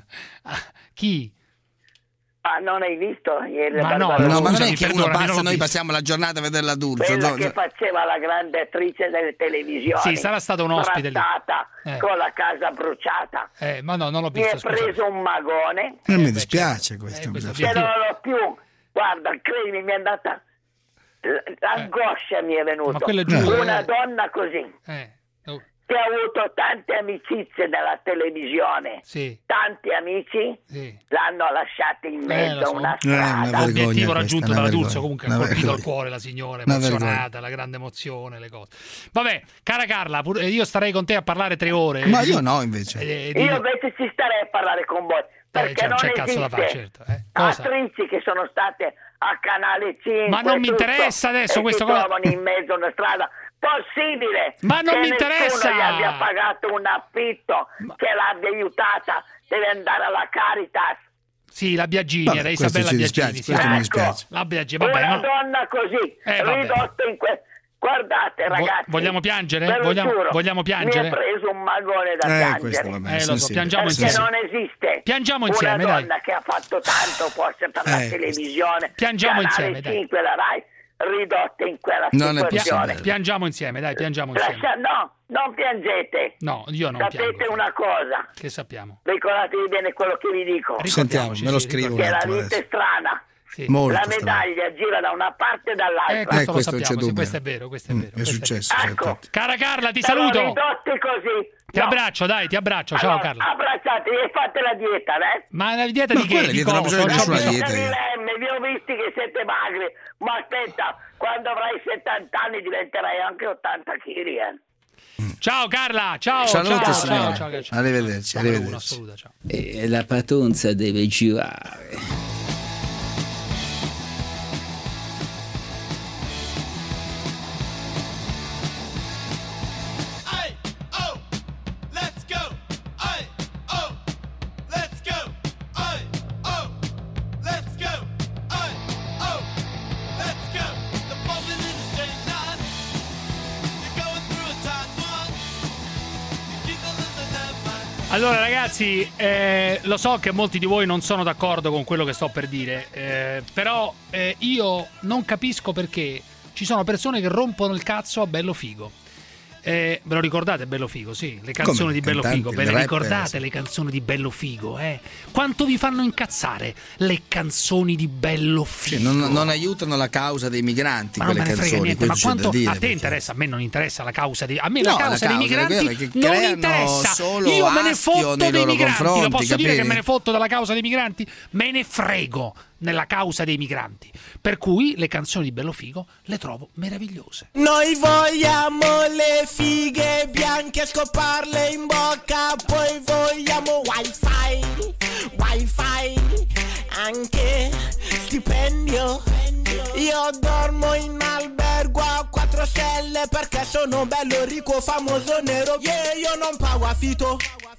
Chi? Ma non hai visto ieri Ma la no, Barbara No, ma non Scusami, è che uno perdonami, passa, non l'ho noi visto. passiamo la giornata a vedere la D'Urso. quella no, che faceva la grande attrice delle televisioni. Sì, sarà stato un ospite lì. trattata con la casa bruciata. Ma no, non l'ho Mi è visto, scusa. preso un magone. Non mi dispiace questo. questo Che non l'ho più. Guarda, credimi, mi è andata. L'angoscia mi è venuta. Ma quello è giusto. Una donna così. Oh, Che ha avuto tante amicizie nella televisione. sì, Tanti amici sì. l'hanno lasciata in mezzo lo so. a una una strada. vergogna L'obiettivo questa, raggiunto una dalla vergogna, D'Urso, comunque ha una colpito il vergogna. cuore la signora, Una emozionata, la grande emozione, le cose. Vabbè, cara Carla, io starei con te a parlare 3 ore. Ma io no, invece. Io invece ci starei a parlare con voi. Perché non c'è esiste cazzo da fare, certo. Cosa? attrici che sono state a Canale 5. Ma non mi tutto, interessa adesso e questo si cosa. trovano in mezzo a una strada. Possibile Ma non che mi nessuno interessa! gli abbia pagato un affitto, che l'abbia aiutata, deve andare alla Caritas. Sì, la Biagini, Vabbè, era questo Isabella ci Biagini. dispiace, sì. questo mi Ecco. dispiace. La Biagini, vabbè, Una no. donna così, vabbè. ridotta in guardate ragazzi, vogliamo piangere? ve lo giuro, Vogliamo piangere? mi ha preso un magone da piangere. Questo va bene, Lo so, sensibile. piangiamo Perché insieme. non esiste Piangiamo insieme, una dai. donna che ha fatto tanto forse per la televisione, Piangiamo Canale insieme, dai. 5, la Rai, ridotta in quella Non è situazione. possibile. Piangiamo insieme, dai, piangiamo insieme. No, non piangete. No, io non Sapete piango. una cosa, Che sappiamo? ricordatevi bene quello che vi dico, Sentiamo, me lo sì, scrivo un che la attimo vita adesso. è strana. Sì. Molto La strano. medaglia gira da una parte e dall'altra. Questo lo questo non c'è sappiamo, sì, dubbio. questo è vero, questo è vero. È questo successo, Ecco. certo. Cara Carla, ti Siamo saluto. ridotti così. Ti abbraccio, dai, ti abbraccio. Ciao Allora, Carla. abbracciatevi e fate la dieta, Ma la dieta Ma di che? quella Di dieta non cosa? bisogna Non c'ho nessuna bisogno. dieta. vi ho visti che siete magri, ma aspetta, quando avrai 70 anni diventerai anche 80 kg. Ciao Carla, ciao. Salute, ciao, signore. ciao, ciao. Arrivederci, Numero arrivederci. uno, assoluta, ciao. E la patonza deve girare. Let's go! Allora ragazzi, lo so che molti di voi non sono d'accordo con quello che sto per dire, però io non capisco perché ci sono persone che rompono il cazzo a Bello Figo. Ve lo ricordate Bello Figo? Sì, le canzoni di Bello Figo. Ve le ricordate le canzoni di Bello Figo? Quanto vi fanno incazzare le canzoni di Bello Figo? Cioè, non aiutano la causa dei migranti, ma quelle non me ne frega canzoni. niente, ma quanto dire, a te perché... interessa? A me non interessa la causa dei... A me no, la causa dei migranti non interessa. Solo io me ne fotto dei migranti. Lo posso capire? dire che me ne fotto della causa dei migranti? Me ne frego nella causa dei migranti. Per cui le canzoni di Bello Figo le trovo meravigliose. Noi vogliamo le fighe bianche a scoparle in bocca, poi vogliamo wifi, anche stipendio. Io dormo in albergo a 4 stelle perché sono bello, ricco, famoso, nero. Io non pago affitto,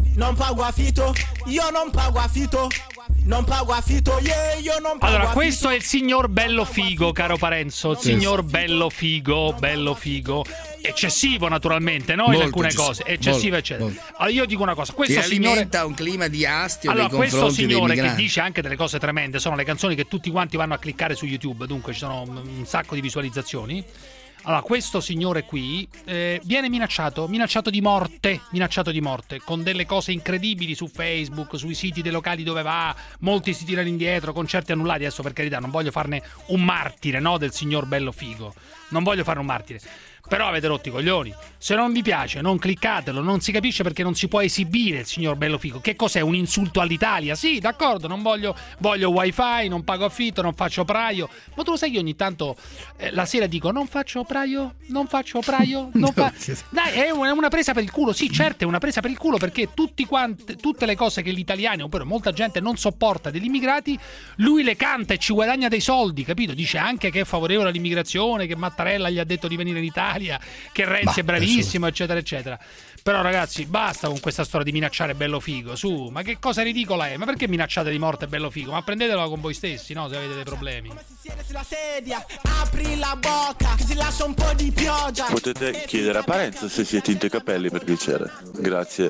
io non pago affitto. Non pago affitto, io non pago Allora, affitto. questo è il signor Bello Figo, caro Parenzo. Il signor Bello Figo. Eccessivo, naturalmente, no? In alcune cose. Eccessivo, eccetera. Allora, io dico una cosa: questo signore alimenta un clima di astio. Allora, nei questo confronti signore dei che migranti. dice anche delle cose tremende, sono le canzoni che tutti quanti vanno a cliccare su YouTube. Dunque, ci sono un sacco di visualizzazioni. Allora, questo signore qui viene minacciato di morte, con delle cose incredibili su Facebook, sui siti dei locali dove va, molti si tirano indietro, concerti annullati. Adesso, per carità, non voglio farne un martire, no, del signor Bello Figo. Non voglio farne un martire. Però avete rotto i coglioni. Se non vi piace, non cliccatelo. Non si capisce perché non si può esibire il signor Bello Figo. Che cos'è? Un insulto all'Italia? Sì, d'accordo, non voglio wifi, non pago affitto, non faccio operaio. Ma tu lo sai che ogni tanto la sera dico non faccio operaio. Dai, è una presa per il culo. Sì, certo, è una presa per il culo, perché tutte le cose che gli italiani, ovvero molta gente, non sopporta degli immigrati, lui le canta e ci guadagna dei soldi, capito? Dice anche che è favorevole all'immigrazione, che Mattarella gli ha detto di venire in Italia, che Renzi è bravissimo, eccetera eccetera. Però ragazzi, basta con questa storia di minacciare Bello Figo, su, ma che cosa ridicola è? Ma perché minacciate di morte Bello Figo? Ma prendetelo con voi stessi, no, se avete dei problemi. Apri la bocca, che si lascia un po' di pioggia. Potete chiedere a Parenzo se si è tinto i capelli, per piacere. Grazie.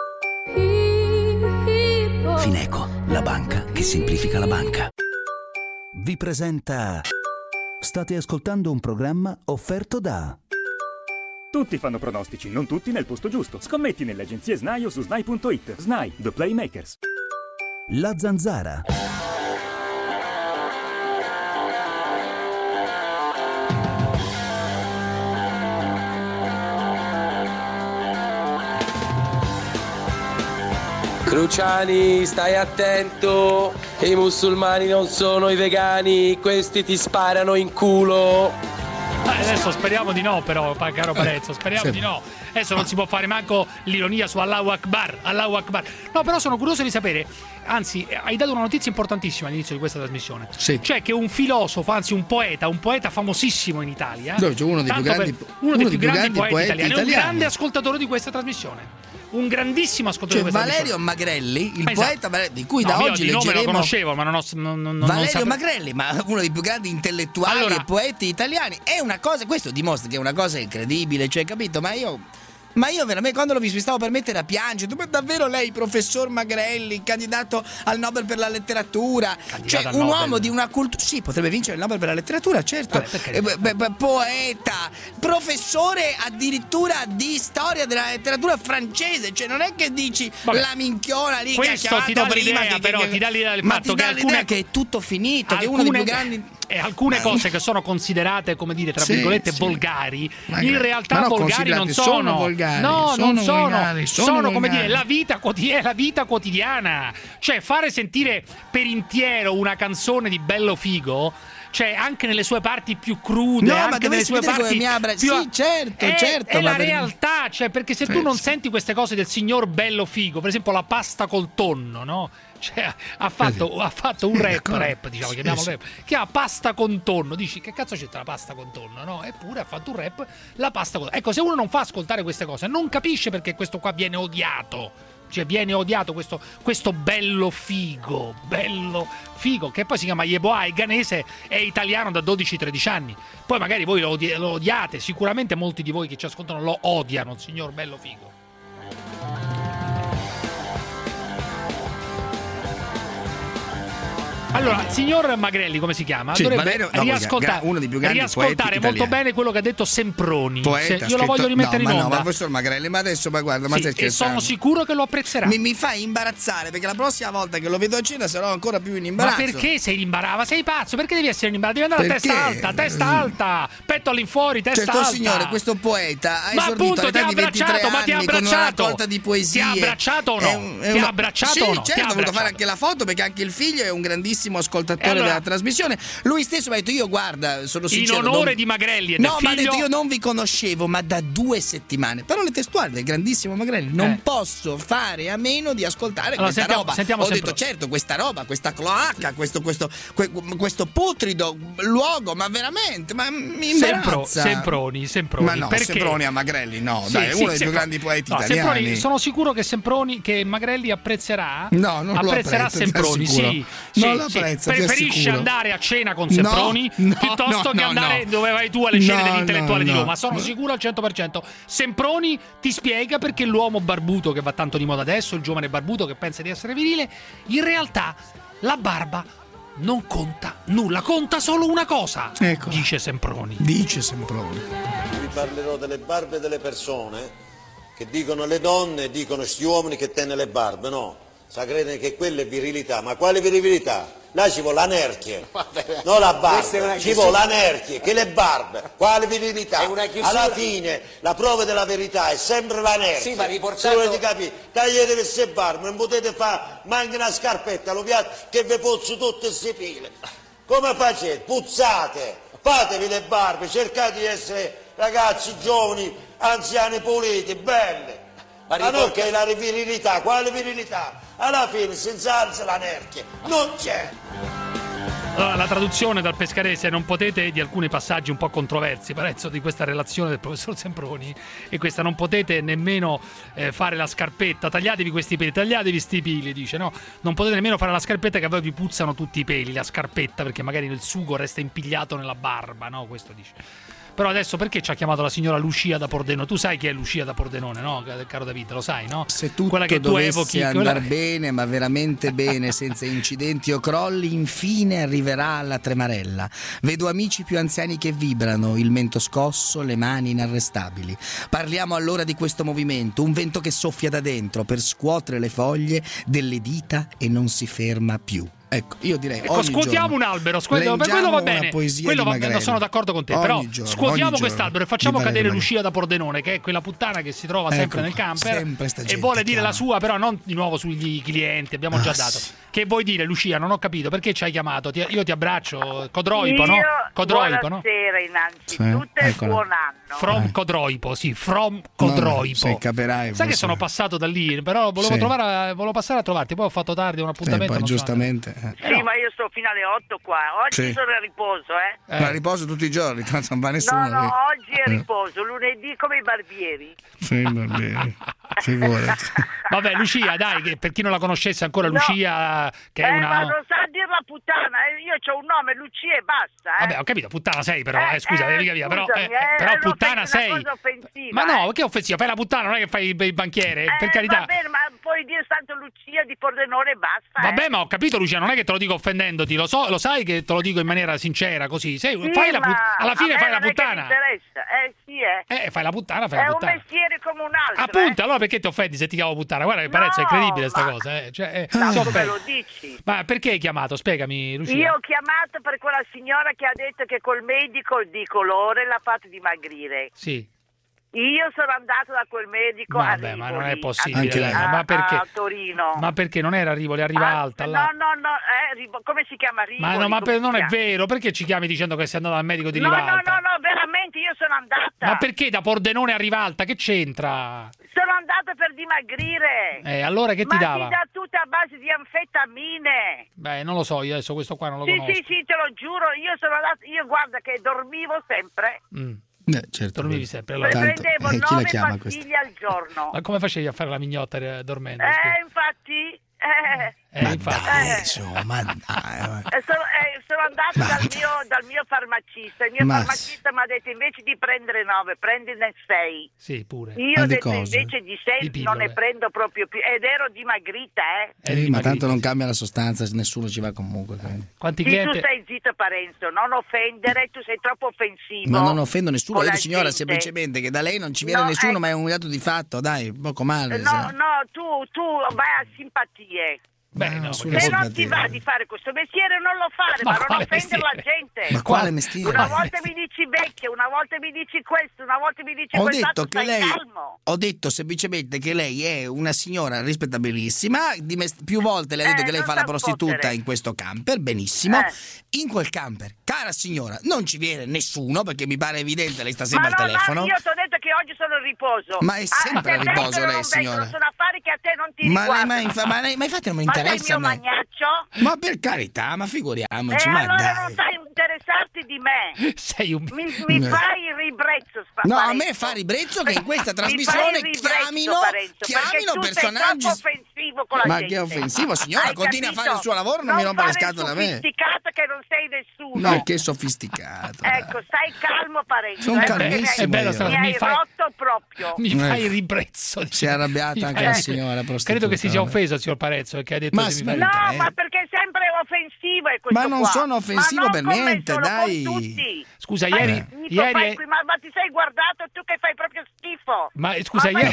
Fineco, la banca che semplifica la banca. Vi presenta... State ascoltando un programma offerto da... Tutti fanno pronostici, non tutti nel posto giusto. Scommetti nelle agenzie SNAI o su SNAI.it. SNAI, The Playmakers. La Zanzara. Cruciani, stai attento, i musulmani non sono i vegani, questi ti sparano in culo. Adesso speriamo di no, però, caro Parenzo, speriamo di no. Adesso non si può fare manco l'ironia su Allahu Akbar. No, però sono curioso di sapere, anzi, hai dato una notizia importantissima all'inizio di questa trasmissione. Sì. Cioè che un filosofo, anzi un poeta famosissimo in Italia, uno dei più grandi poeti italiani, è un grande ascoltatore di questa trasmissione. Un grandissimo ascoltatore di questa Valerio trasmissione. Magrelli, il poeta di cui da oggi di nome leggeremo... lo conoscevo, ma non Valerio Magrelli, ma uno dei più grandi intellettuali e poeti italiani. È una cosa, questo dimostra che è una cosa incredibile, cioè, capito? Ma io veramente, quando l'ho visto, mi stavo per mettere a piangere. Ma davvero lei, professor Magrelli, candidato al Nobel per la letteratura, cioè un uomo di una cultura... Sì, potrebbe vincere il Nobel per la letteratura, certo. Poeta, professore addirittura di storia della letteratura francese. Cioè non è che dici la minchiona lì che ha chiamato prima, però ti dà l'idea del fatto che è tutto finito, che è uno dei più grandi... E alcune cose che sono considerate, come dire, tra virgolette, volgari, in realtà volgari non sono. Volgari, no, non sono. Volgari, sono come dire, la vita quotidiana. Cioè, fare sentire per intero una canzone di Bello Figo, cioè anche nelle sue parti più crude, anche nelle sue parti più... Sì, certo, è la realtà, cioè, perché se tu non senti queste cose del signor Bello Figo, per esempio la pasta col tonno, no? Cioè, ha fatto un rap, diciamo, chiamiamolo rap, che ha pasta con tonno. Dici, che cazzo c'è la pasta con tonno, no? Eppure ha fatto un rap, la pasta con tonno. Ecco, se uno non fa ascoltare queste cose, non capisce perché questo qua viene odiato. Cioè, viene odiato questo Bello Figo, che poi si chiama Yeboah, è ghanese, è italiano da 12-13 anni. Poi magari voi lo odiate, sicuramente molti di voi che ci ascoltano lo odiano, il signor Bello Figo. Allora, signor Magrelli, come si chiama? Sì, dovrebbe Valerio, no, riascoltare, uno dei più grandi riascoltare poeti molto italiani. bene quello che ha detto Semproni. Poeta, Io lo voglio rimettere in onda. No, ma professor Magrelli, ma adesso, ma guarda, ma Sì, stai e scherzando? sono sicuro che lo apprezzerà. Mi fa imbarazzare, perché la prossima volta che lo vedo a cena sarò ancora più in imbarazzo. Ma perché sei in imbarazzo? Sei pazzo? Perché devi essere in imbarazzo? Devi andare a Perché? testa alta, petto all'infuori, testa Certo alta. signore, questo poeta ha Ma esordito appunto, all'età di 23 ma ti ha anni con una abbracciato. raccolta di poesie. Ti ha abbracciato o no? Ti ha abbracciato sì, o no? certo, Ti ha ho voluto fare abbracciato. anche la foto perché anche il figlio è un grandissimo ascoltatore E allora? della trasmissione. Lui stesso mi ha detto: io guarda, sono sincero, In onore di Magrelli e del no, ma ha figlio. detto: io non vi conoscevo, ma da 2 settimane. Parole testuali del grandissimo Magrelli. Non posso fare a meno di ascoltare Allora, questa roba. sentiamo Ho sempre. detto: certo, questa roba, questa cloaca, questo putrido luogo, ma veramente, ma mi imbarazza. Semproni. Ma no, perché? Semproni a Magrelli, no, Sì, dai, è sì, uno dei più grandi poeti italiani. Semproni, sono sicuro che Magrelli apprezzerà. No, non lo apprezzerà apprezzo, Semproni, ti assicuro. sì. Non lo sì. apprezzo, ti Preferisce assicuro. andare a cena con Semproni piuttosto che andare dove vai tu alle cene dell'intellettuale di Roma. Sono sicuro al 100%. Semproni ti spiega perché l'uomo barbuto che va tanto di moda adesso, il giovane barbuto che pensa di essere virile, in realtà la barba non conta nulla, conta solo una cosa, dice Semproni. Dice Semproni. Vi parlerò delle barbe delle persone che dicono le donne, dicono sti uomini che tenne le barbe, no? Sa crede che quella è virilità, ma quale virilità? Là ci vuole la nerchie, non la barba, ci vuole la nerchie, che le barbe, quale virilità? Alla fine la prova della verità è sempre la nerchie. Sì, ma riportato... Se volete capire, tagliate queste barbe, non potete fare manca una scarpetta, lo piatto che vi pozzo tutte queste pile. Come facete? Puzzate, fatevi le barbe, cercate di essere ragazzi giovani, anziani puliti, belli. Ma non che la virilità, quale virilità? Alla fine senza alza la nerchia, non c'è. Allora, la traduzione dal pescarese non potete di alcuni passaggi un po' controversi, prezzo di questa relazione del professor Semproni, e questa non potete nemmeno fare la scarpetta, tagliatevi questi peli, tagliatevi sti peli, dice, no? Non potete nemmeno fare la scarpetta che a voi vi puzzano tutti i peli, la scarpetta, perché magari il sugo resta impigliato nella barba, no? Questo dice. Però adesso perché ci ha chiamato la signora Lucia da Pordenone? Tu sai chi è Lucia da Pordenone, no? Caro David, lo sai, no? Se tutto quella che tu dovesse evochi, andare bene, ma veramente bene, senza incidenti o crolli, infine arriverà alla Tremarella. Vedo amici più anziani che vibrano, il mento scosso, le mani inarrestabili. Parliamo allora di questo movimento, un vento che soffia da dentro per scuotere le foglie delle dita e non si ferma più. Ecco, io direi scuotiamo un albero, quello va bene, quello va bene, sono d'accordo con te, però scuotiamo quest'albero e facciamo cadere Lucia da Pordenone, che è quella puttana che si trova sempre nel camper e vuole dire la sua, però non di nuovo sugli clienti, abbiamo già dato. Che vuoi dire, Lucia? Non ho capito, perché ci hai chiamato? Io ti abbraccio, Codroipo, no? Codroipo, no? Buonasera innanzitutto e buon anno. From Codroipo, sì, from Codroipo. Sai che sono passato da lì, però volevo passare a trovarti, poi ho fatto tardi un appuntamento. Poi giustamente. Sì, ma io sto fino alle 8 qua. Oggi sono a riposo, Ma riposo tutti i giorni, tanto non va nessuno. No, oggi è riposo, lunedì come i barbieri. Sì, barbieri. Figurati. Vabbè, Lucia, dai, che per chi non la conoscesse ancora, Lucia, che è una... ma non sa dire la puttana, io ho un nome, Lucia e basta. Vabbè, ho capito, puttana sei, però, scusa, devi capire, però puttana sei. Cosa offensiva, ma no, che offensiva? Fai la puttana, non è che fai il banchiere, per carità. Va bene, ma puoi dire tanto Lucia di Pordenone e basta. Vabbè, ma ho capito, Lucia, non è che te lo dico offendendoti, lo sai che te lo dico in maniera sincera, così. Alla fine fai la puttana. Fai la puttana, fai la puttana. È un mestiere come un altro. Appunto, allora perché ti offendi se ti chiamo puttana? Guarda che Parezza, è incredibile sta cosa, me lo dici. Ma perché hai chiamato? Spiegami, Lucia. Io ho chiamato per quella signora che ha detto che col medico di colore l'ha fatto dimagrire. Sì. Io sono andato da quel medico a Rivoli, ma non è possibile. Ma perché? A Torino. Ma perché non era Rivoli, arriva alta? No, come si chiama Rivoli? Ma non è vero, perché ci chiami dicendo che sei andato al medico di Rivalta? No, veramente io sono andata. Ma perché da Pordenone a Rivalta? Che c'entra? Sono andata per dimagrire. Allora che ti dava? Ma ti dà tutta a base di anfetamine. Beh, non lo so, io adesso questo qua non lo conosco. Sì, te lo giuro, io sono andata, guarda che dormivo sempre. Certo, dormivi sempre. Allora. Prendevo 9 pastiglie al giorno. Ma come facevi a fare la mignotta dormendo? Infatti... Ma dai. Sono andato dal mio farmacista. Il mio farmacista mi ha detto invece di prendere 9, prendine 6. Sì, pure. Io ho detto invece di 6 non ne prendo proprio più. Ed ero dimagrita, ma tanto non cambia la sostanza, nessuno ci va comunque. Quanti clienti... Tu stai zitto, Parenzo, non offendere, tu sei troppo offensivo. Ma non offendo nessuno, io signora semplicemente che da lei non ci viene nessuno, ma è un dato di fatto, dai, poco male. No, tu vai a simpatie. Se non ti va di fare questo mestiere non lo fare, ma non offendere la gente. Ma quale mestiere? Una volta mi dici vecchia, una volta mi dici questo, una volta mi dici quest'altro, calmo. Ho detto semplicemente che lei è una signora rispettabilissima, più volte le ha detto che lei fa la prostituta in questo camper, benissimo. In quel camper, cara signora, non ci viene nessuno perché mi pare evidente, lei sta sempre al telefono. Io ti ho detto che oggi sono in riposo. Ma è sempre a riposo lei, signora. Sono affari che a te non ti riguardano. Ma infatti non mi interessa a me. Ma per carità, ma figuriamoci, ma allora dai. non sai interessarti di me. Sei un... mi fai ribrezzo. No, a me fa ribrezzo che in questa trasmissione chiamino personaggi. Sei troppo offensivo con la gente. Ma che offensivo, signora, continua a fare il suo lavoro, non mi rompa le scatole a me. Sofisticato che non sei nessuno. No, che sofisticato. Ecco, stai calmo, Parenzo. Sono calmissimo. È bello, mi hai rotto proprio. Mi fai ribrezzo. Si è arrabbiata anche la signora prostituta. Credo che si sia offeso, signor Parenzo, che ha detto ma perché è sempre offensivo è questo. Ma non sono offensivo per niente, dai. Scusa, ieri ma ti sei guardato tu che fai proprio schifo. Ma scusa, ieri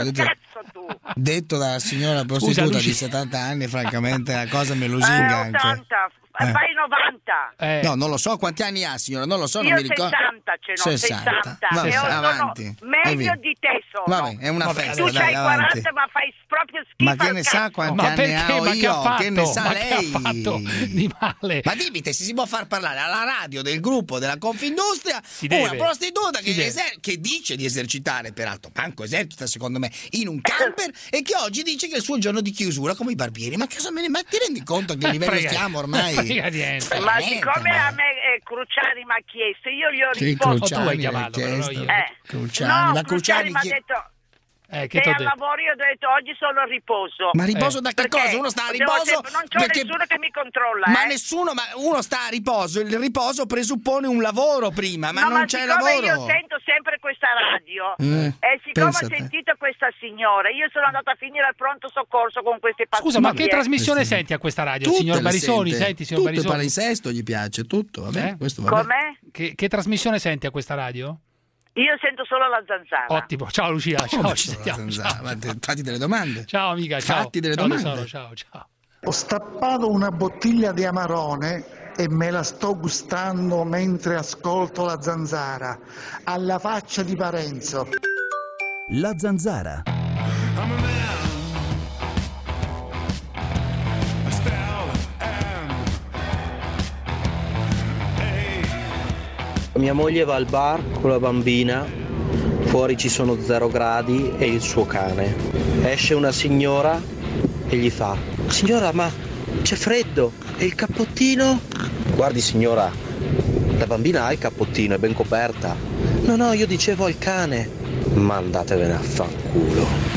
detto dalla signora prostituta di 70 anni, francamente la cosa mi lusinga anche. 80. Fai 90. No, non lo so quanti anni ha, signora, non lo so, non mi ricordo. 60. Vabbè, Io avanti. Meglio di te sono. Vabbè, è una festa, tu dai, c'hai 40, ma fai proprio schifo. Ma che ne sa quanti anni ho io? Che ne sa lei? Che ha fatto di male? Ma dimmi te, si può far parlare alla radio del gruppo della Confindustria una prostituta che dice di esercitare, peraltro manco esercita secondo me, in un camper e che oggi dice che è il suo giorno di chiusura come i barbieri. Ma ma ti rendi conto che livello stiamo ormai? Ma siccome a me Cruciani mi ha chiesto, io gli ho risposto. Tu hai chiamato, però io. Cruciani mi ha detto che al lavoro io ho detto oggi sono a riposo. Ma riposo da che cosa? Uno sta a riposo non c'è nessuno che mi controlla. Ma uno sta a riposo, il riposo presuppone un lavoro prima, ma non c'è lavoro. Io sento sempre questa radio e siccome ho sentito questa signora, io sono andata a finire al pronto soccorso con queste pastiglie. Scusa, ma che trasmissione senti a questa radio, signor Barisoni? Senti, signor Barisoni. Tutto il palinsesto gli piace, tutto, vabbè, questo va bene. Com'è? Che trasmissione senti a questa radio? Io sento solo la zanzara. Ottimo, ciao Lucia, ciao. Fatti delle domande. Ciao amica, ciao. Fatti delle domande. Ciao. Ho stappato una bottiglia di Amarone e me la sto gustando mentre ascolto la zanzara. Alla faccia di Parenzo. La zanzara. Mia moglie va al bar con la bambina, fuori ci sono 0 gradi e il suo cane. Esce una signora e gli fa: signora, ma c'è freddo, e il cappottino? Guardi signora, la bambina ha il cappottino, è ben coperta. No, io dicevo al cane. Ma andatevene a fanculo.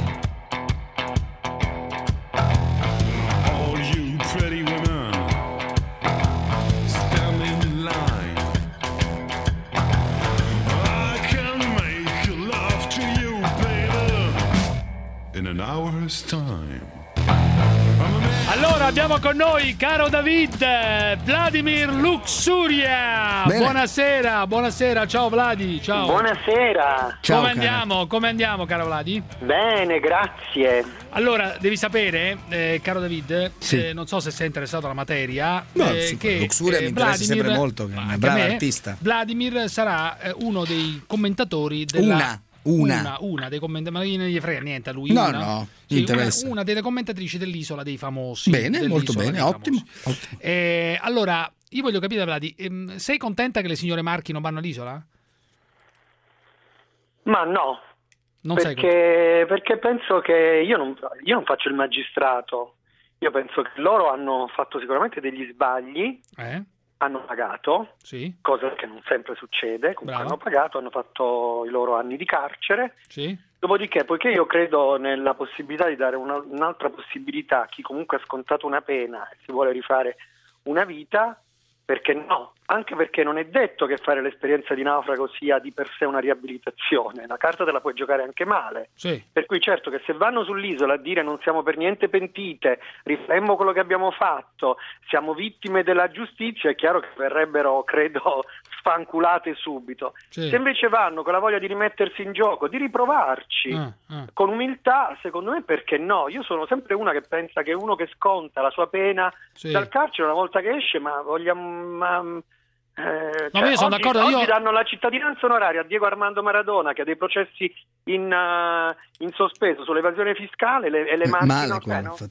Allora abbiamo con noi, caro David, Vladimir Luxuria. Buonasera, ciao Vladi, ciao. Buonasera. Ciao, come andiamo, caro Vladi? Bene, grazie. Allora, devi sapere, caro David, non so se sei interessato alla materia, che Luxuria mi interessa sempre molto, che è una brava artista. Vladimir sarà uno dei commentatori della... Una dei commentatori, ma non gli frega niente a lui. No, interessa. Una delle commentatrici dell'Isola dei Famosi. Bene, molto bene, ottimo. Allora, io voglio capire, Vladi, sei contenta che le signore Marchi non vanno all'Isola? Ma no, perché penso che io non faccio il magistrato. Io penso che loro hanno fatto sicuramente degli sbagli. Hanno pagato, cosa che non sempre succede, comunque hanno pagato, hanno fatto i loro anni di carcere, Dopodiché, poiché io credo nella possibilità di dare un'altra possibilità a chi comunque ha scontato una pena e si vuole rifare una vita, perché no? Anche perché non è detto che fare l'esperienza di naufrago sia di per sé una riabilitazione, la carta te la puoi giocare anche male. Sì. Per cui certo che se vanno sull'isola a dire non siamo per niente pentite, rifaremmo quello che abbiamo fatto, siamo vittime della giustizia, è chiaro che verrebbero, credo, sfanculate subito. Sì. Se invece vanno con la voglia di rimettersi in gioco, di riprovarci, con umiltà, secondo me perché no? Io sono sempre una che pensa che uno che sconta la sua pena dal carcere una volta che esce, ma vogliamo... io sono d'accordo. Oggi danno la cittadinanza onoraria a Diego Armando Maradona, che ha dei processi in sospeso sull'evasione fiscale e le macchine.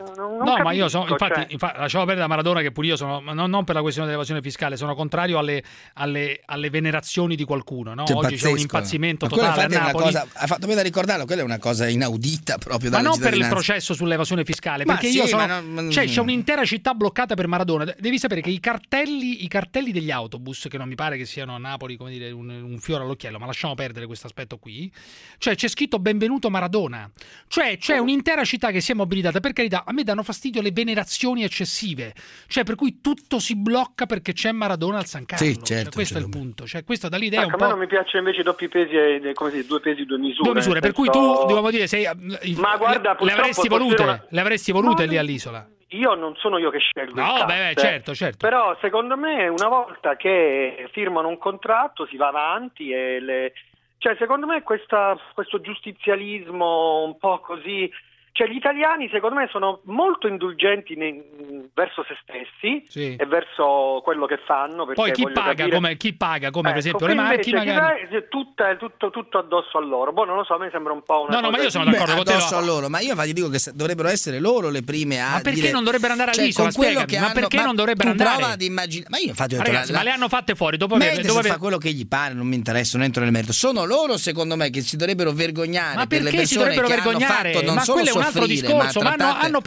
Ma io sono infatti lasciamo perdere da Maradona, che pure io sono non per la questione dell'evasione fiscale, sono contrario alle venerazioni di qualcuno, no? Oggi c'è un impazzimento totale a Napoli. Ha fatto bene a ricordarlo, quella è una cosa inaudita proprio dalla cittadinanza. Ma non per il processo sull'evasione fiscale, perché c'è un'intera città bloccata per Maradona. Devi sapere che i cartelli degli autobus, che non mi pare che siano a Napoli, come dire, un fiore all'occhiello, ma lasciamo perdere questo aspetto qui, cioè c'è scritto benvenuto Maradona, cioè c'è un'intera città che si è mobilitata. Per carità, a me danno fastidio le venerazioni eccessive, cioè per cui tutto si blocca perché c'è Maradona al San Carlo. Sì, certo, questo è il punto, cioè questo dà l'idea un po'. A me non mi piace invece i doppi pesi e due pesi due misure. Due misure, per cui tu, dobbiamo dire, ma guarda, le avresti volute lì all'isola. Io non sono io che scelgo. No, certo. Però secondo me una volta che firmano un contratto si va avanti cioè secondo me questo giustizialismo un po' così, cioè gli italiani secondo me sono molto indulgenti verso se stessi e verso quello che fanno, perché poi chi paga come per esempio le macchine magari tutto addosso a loro. Non lo so, a me sembra un po' una no, ma io sono d'accordo con te addosso a loro, ma io infatti dico che dovrebbero essere loro le prime a ma perché dire, non dovrebbero andare all'isola, ma perché non dovrebbero andare? Prova ad immaginare, ma io infatti ho detto, ragazzi, ma le hanno fatte fuori dopo fa quello che gli pare, non mi interessa, non entro nel merito. Sono loro secondo me che si dovrebbero vergognare, ma per le persone si dovrebbero che vergognare? hanno fatto non ma solo quello è un altro soffrire, discorso, ma hanno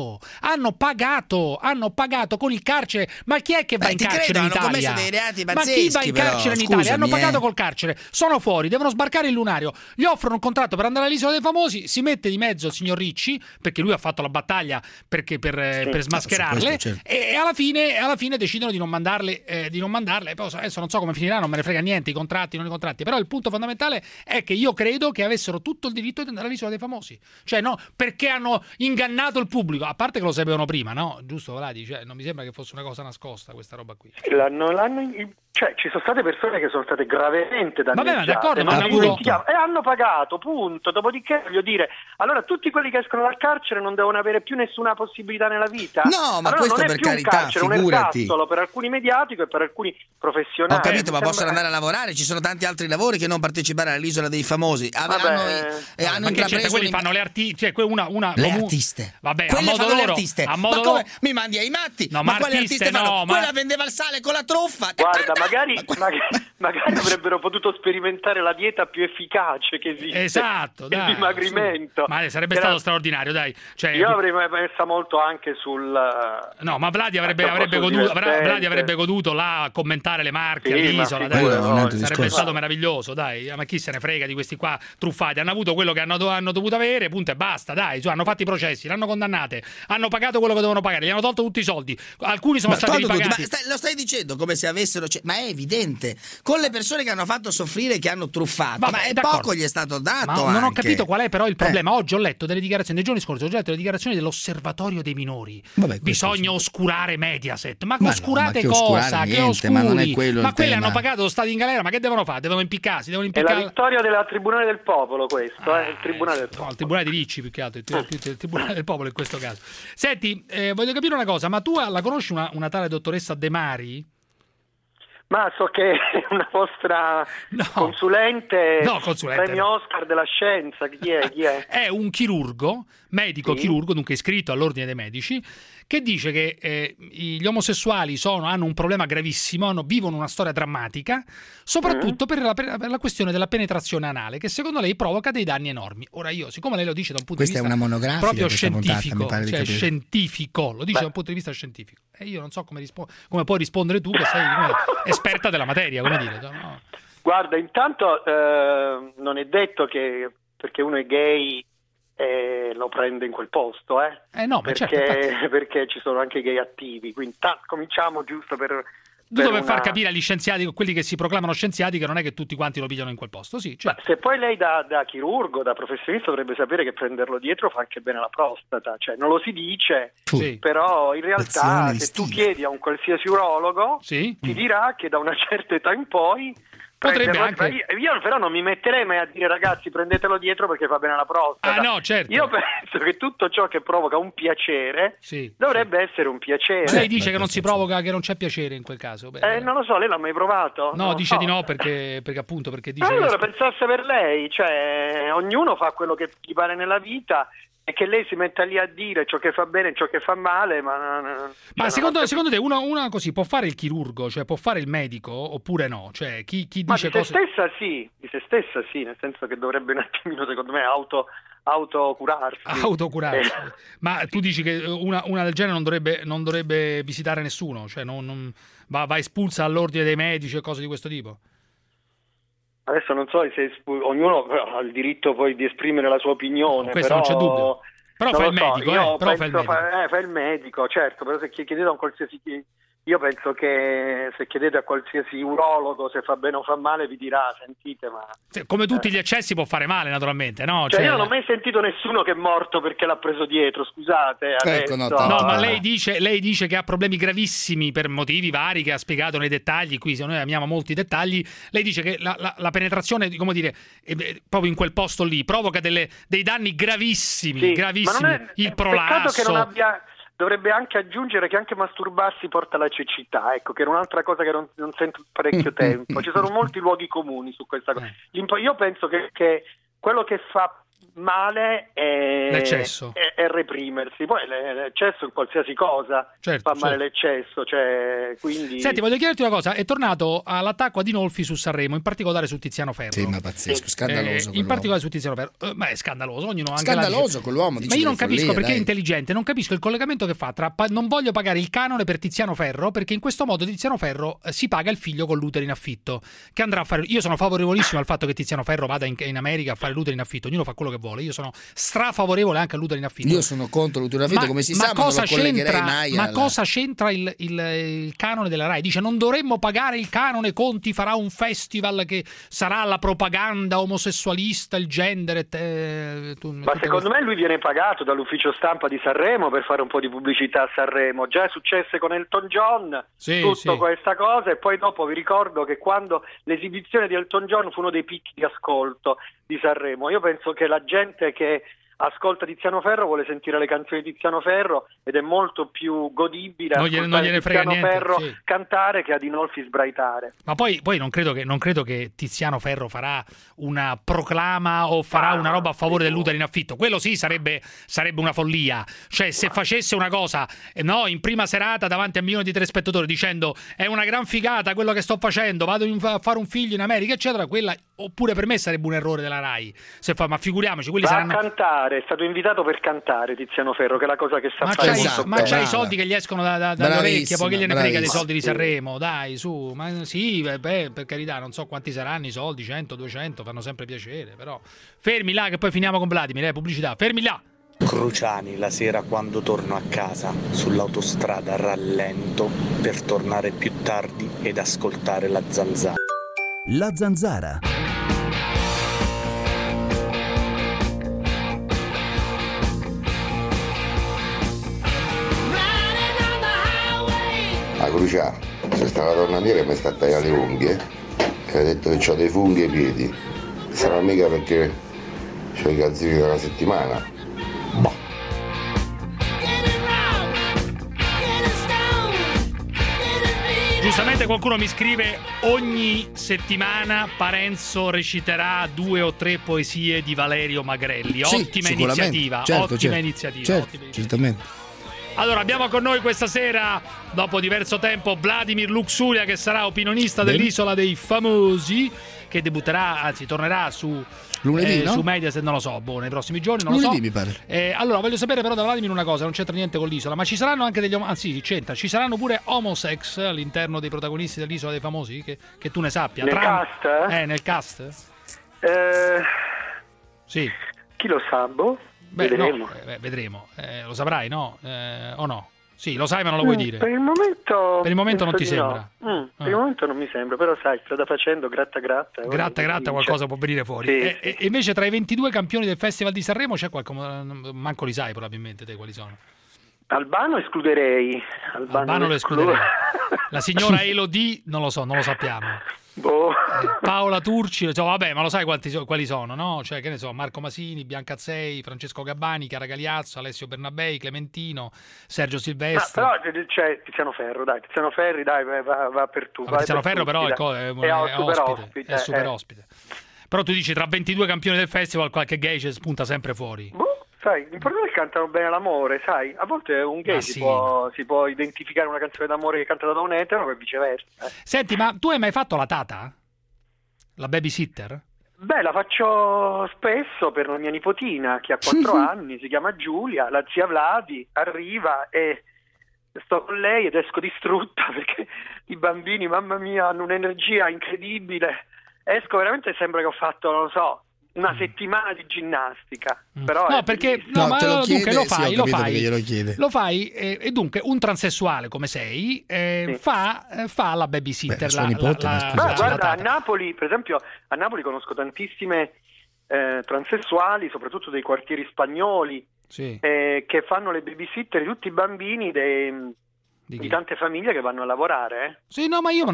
pagato con il carcere. Ma chi è che va in carcere in Italia? Hanno commesso dei reati ma pazzeschi, chi va in carcere in Italia? Hanno pagato col carcere, sono fuori, devono sbarcare il lunario, gli offrono un contratto per andare all'isola dei famosi, si mette di mezzo il signor Ricci, perché lui ha fatto la battaglia per smascherarle, certo. E alla fine decidono di non mandarle, poi adesso non so come finirà, non me ne frega niente, i contratti, non i contratti, però il punto fondamentale è che io credo che avessero tutto il diritto di andare all'isola dei famosi, cioè no, perché hanno ingannato il pubblico, a parte che lo sapevano prima, no? Giusto, Vladi? Cioè, non mi sembra che fosse una cosa nascosta questa roba qui. Cioè, ci sono state persone che sono state gravemente danneggiate. Vabbè, d'accordo, ma e hanno pagato, punto. Dopodiché, voglio dire, allora tutti quelli che escono dal carcere non devono avere più nessuna possibilità nella vita? No, ma allora questo non è per più carità, un carcere, figurati. un ergastolo per alcuni mediatico e per alcuni professionali. Ho capito, ma possono andare a lavorare, ci sono tanti altri lavori che non partecipare all'isola dei famosi. Hanno intrapreso quelli fanno le artiste, cioè le artiste. Vabbè, quelle a modo fanno loro, le artiste. a Ma come mi mandi ai matti? No, ma quelle artiste fanno? Quella vendeva il sale con la truffa. Guarda, magari avrebbero potuto sperimentare la dieta più efficace che esiste. Esatto, il dimagrimento. Ma sarebbe stato straordinario, dai. Cioè, io avrei messa molto anche sul. No, ma Vladi avrebbe goduto là a commentare le marche all'isola. Sarebbe stato meraviglioso, dai. Ma chi se ne frega di questi qua truffati? Hanno avuto quello che hanno dovuto avere, punto e basta, dai. Hanno fatto i processi, l'hanno condannate, hanno pagato quello che dovevano pagare, gli hanno tolto tutti i soldi. Alcuni sono stati ripagati. Lo stai dicendo come se avessero. Ma è evidente. Con le persone che hanno fatto soffrire, che hanno truffato, ma poco gli è stato dato. Ma non ho capito qual è però il problema. Oggi ho letto delle dichiarazioni, nei giorni scorsi ho letto le dichiarazioni dell'Osservatorio dei minori. Bisogna oscurare Mediaset. Ma oscurate cosa? Che oscuri? Ma non è quello. Ma quelli hanno pagato, sono stati in galera, ma che devono fare? Devono impiccarsi, È la vittoria del Tribunale del Popolo, questo, il Tribunale del Popolo. No, il Tribunale di Ricci, più che altro, il Tribunale del Popolo in questo caso. Senti, voglio capire una cosa, ma tu la conosci una tale dottoressa De Mari? Ma so che è una vostra consulente, premio Oscar della scienza. Chi è? È un chirurgo, medico chirurgo, dunque iscritto all'ordine dei medici, che dice che gli omosessuali hanno un problema gravissimo, vivono una storia drammatica, soprattutto per la questione della penetrazione anale, che secondo lei provoca dei danni enormi. Ora io, siccome lei lo dice da un punto di vista proprio scientifico, scientifico, lo dice da un punto di vista scientifico, e io non so come puoi rispondere tu, che sei esperta della materia, come dire. No? Guarda, intanto non è detto che perché uno è gay lo prende in quel posto, no, perché ci sono anche gay attivi, quindi cominciamo giusto per far capire agli scienziati, quelli che si proclamano scienziati, che non è che tutti quanti lo pigliano in quel posto, sì. Certo. Se poi lei da chirurgo, da professionista dovrebbe sapere che prenderlo dietro fa anche bene alla prostata, cioè non lo si dice, però in realtà se tu chiedi a un qualsiasi urologo ti dirà che da una certa età in poi potrebbe anche... Io però non mi metterei mai a dire ragazzi prendetelo dietro perché fa bene alla prostata. No, certo. Io penso che tutto ciò che provoca un piacere dovrebbe essere un piacere. Ma lei dice che non si provoca, che non c'è piacere in quel caso. Non lo so, lei l'ha mai provato? No, dice di no perché appunto perché dice allora pensasse per lei, cioè ognuno fa quello che gli pare nella vita. E che lei si metta lì a dire ciò che fa bene e ciò che fa male, ma secondo te una così può fare il chirurgo, cioè può fare il medico oppure no? Cioè chi dice di se cose... di se stessa sì, nel senso che dovrebbe un attimino secondo me autocurarsi. Ma tu dici che una del genere non dovrebbe visitare nessuno, cioè non va espulsa all'ordine dei medici e cose di questo tipo? Adesso non so se ognuno ha il diritto poi di esprimere la sua opinione. Questo non c'è dubbio. Però fa il medico, fa il medico, certo, però se chiedete a un qualsiasi... Io penso che se chiedete a qualsiasi urologo se fa bene o fa male vi dirà, sentite, ma... Come tutti gli eccessi può fare male, naturalmente, no? Io non ho mai sentito nessuno che è morto perché l'ha preso dietro, scusate. Ecco, ma lei dice che ha problemi gravissimi per motivi vari che ha spiegato nei dettagli, qui se noi amiamo molti dettagli, lei dice che la penetrazione, come dire, proprio in quel posto lì, provoca dei danni gravissimi, gravissimi, ma non è, il prolasso... Peccato che non abbia... Dovrebbe anche aggiungere che anche masturbarsi porta alla cecità, ecco, che era un'altra cosa che non sento parecchio tempo. Ci sono molti luoghi comuni su questa cosa. Io penso che quello che fa male è l'eccesso, è reprimersi. Poi l'eccesso in qualsiasi cosa fa male l'eccesso, cioè, quindi... Senti, voglio chiederti una cosa, è tornato all'attacco a Dinolfi su Sanremo, in particolare su Tiziano Ferro. Sì, ma pazzesco, scandaloso. In particolare su Tiziano Ferro, ma è scandaloso, ognuno anche scandaloso quell'uomo, dice. Ma io non capisco perché è intelligente, non capisco il collegamento che fa tra non voglio pagare il canone per Tiziano Ferro, perché in questo modo Tiziano Ferro si paga il figlio con l'utero in affitto, che andrà a fare... Io sono favorevolissimo al fatto che Tiziano Ferro vada in America a fare l'utero in affitto, ognuno fa quello che vuole. Io sono strafavorevole anche all'utero in affitto. Io sono contro l'utero in affitto, come si sa, ma non lo collegherei mai. Ma cosa c'entra il canone della Rai? Dice non dovremmo pagare il canone, Conti farà un festival che sarà la propaganda omosessualista, il gender. Ma secondo me lui viene pagato dall'ufficio stampa di Sanremo per fare un po' di pubblicità a Sanremo. Già è successo con Elton John, questa cosa, e poi dopo vi ricordo che quando l'esibizione di Elton John fu uno dei picchi di ascolto di Sanremo. Io penso che la gente che ascolta Tiziano Ferro vuole sentire le canzoni di Tiziano Ferro ed è molto più godibile ascoltare Tiziano Ferro cantare che a Dinolfi sbraitare. Ma poi non credo che Tiziano Ferro farà una proclama o farà una roba a favore dell'utero in affitto. Quello sì sarebbe una follia. Cioè se facesse una cosa in prima serata davanti a milioni di telespettatori dicendo è una gran figata quello che sto facendo, vado a fare un figlio in America eccetera, quella oppure per me sarebbe un errore della Rai. Ma figuriamoci, quelli saranno... a cantare, è stato invitato per cantare Tiziano Ferro, che è la cosa che sa fare. Ma c'ha i soldi che gli escono dalle orecchie, poi che gliene frega dei soldi di Sanremo, dai, su. Ma sì, per carità, non so quanti saranno i soldi, 100, 200, fanno sempre piacere, però fermi là che poi finiamo con Vladimir, pubblicità, fermi là. Cruciani la sera quando torno a casa sull'autostrada rallento per tornare più tardi ed ascoltare la Zanzara. La Zanzara. A Crucià, c'è stata una donna mia che mi sta a tagliare le unghie e ha detto che ho dei funghi ai piedi. Sarà mica perché ho i calzini da una settimana. Giustamente qualcuno mi scrive: ogni settimana Parenzo reciterà 2 o 3 poesie di Valerio Magrelli. Ottima iniziativa, iniziativa. Certo, certamente. Allora, abbiamo con noi questa sera, dopo diverso tempo, Vladimir Luxuria, che sarà opinionista dell'Isola dei Famosi, che debutterà, anzi tornerà su lunedì, su Mediaset, non lo so, nei prossimi giorni, non lunedì, lo so. Mi pare. Allora, voglio sapere però da Vladimir una cosa, non c'entra niente con l'Isola, ma ci saranno anche degli c'entra, ci saranno pure homosex all'interno dei protagonisti dell'Isola dei Famosi, che tu ne sappia. Nel cast? Nel cast? Sì. Chi lo sa, vedremo. No, vedremo. Lo saprai, no? O no? Sì, lo sai ma non lo vuoi dire. Per il momento non ti sembra. No. Per il momento non mi sembra, però sai, strada facendo, gratta. Gratta, qualcosa può venire fuori. Sì, e invece tra i 22 campioni del Festival di Sanremo c'è qualcuno, manco li sai probabilmente te quali sono. Albano escluderei. Albano lo escluderei. La signora Elodie non lo so, non lo sappiamo. Paola Turci, vabbè, ma lo sai quali sono, no? Cioè, che ne so, Marco Masini, Bianca Azzei, Francesco Gabbani, Chiara Galiazzo, Alessio Bernabei, Clementino, Sergio Silvestri. Però c'è Tiziano Ferri, va per tu. Tiziano Ferro però è super ospite. Però tu dici tra 22 campioni del festival qualche gay ci spunta sempre fuori. Sai, l'importante è che cantano bene l'amore, sai? A volte un gay si può identificare una canzone d'amore che è cantata da un etero e viceversa. Senti, ma tu hai mai fatto la tata? La babysitter? Beh, la faccio spesso per la mia nipotina che ha 4 anni, si chiama Giulia, la zia Vladi arriva e sto con lei ed esco distrutta perché i bambini, mamma mia, hanno un'energia incredibile. Esco veramente, sembra che ho fatto, non lo so, una settimana di ginnastica. Però no, perché te lo chiede, lo fai e dunque un transessuale come sei fa la babysitter. Guarda, a Napoli, per esempio, conosco tantissime transessuali, soprattutto dei quartieri spagnoli, che fanno le babysitter di tutti i bambini di tante famiglie che vanno a lavorare. Sì, no, ma io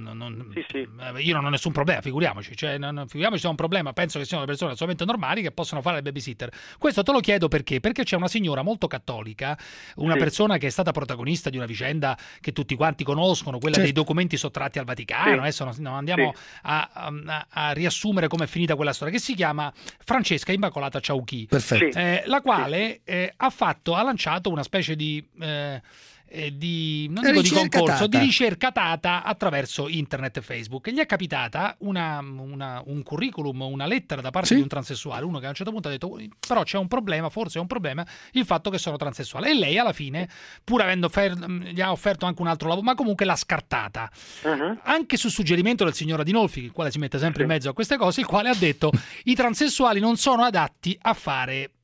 io non ho nessun problema, figuriamoci, figuriamoci se ho un problema, penso che siano le persone assolutamente normali che possono fare le babysitter. Questo te lo chiedo perché c'è una signora molto cattolica, una persona che è stata protagonista di una vicenda che tutti quanti conoscono, quella dei documenti sottratti al Vaticano. Adesso non andiamo a riassumere com'è finita quella storia, che si chiama Francesca Immacolata Ciauchi, la quale ha lanciato una specie di concorso, di ricerca data attraverso internet e Facebook. Gli è capitata un curriculum, una lettera da parte di un transessuale, uno che a un certo punto ha detto però c'è un problema, forse è un problema il fatto che sono transessuale, e lei alla fine, pur avendo gli ha offerto anche un altro lavoro, ma comunque l'ha scartata, anche su suggerimento del signor Adinolfi, il quale si mette sempre in mezzo a queste cose, il quale ha detto i transessuali non sono adatti a fare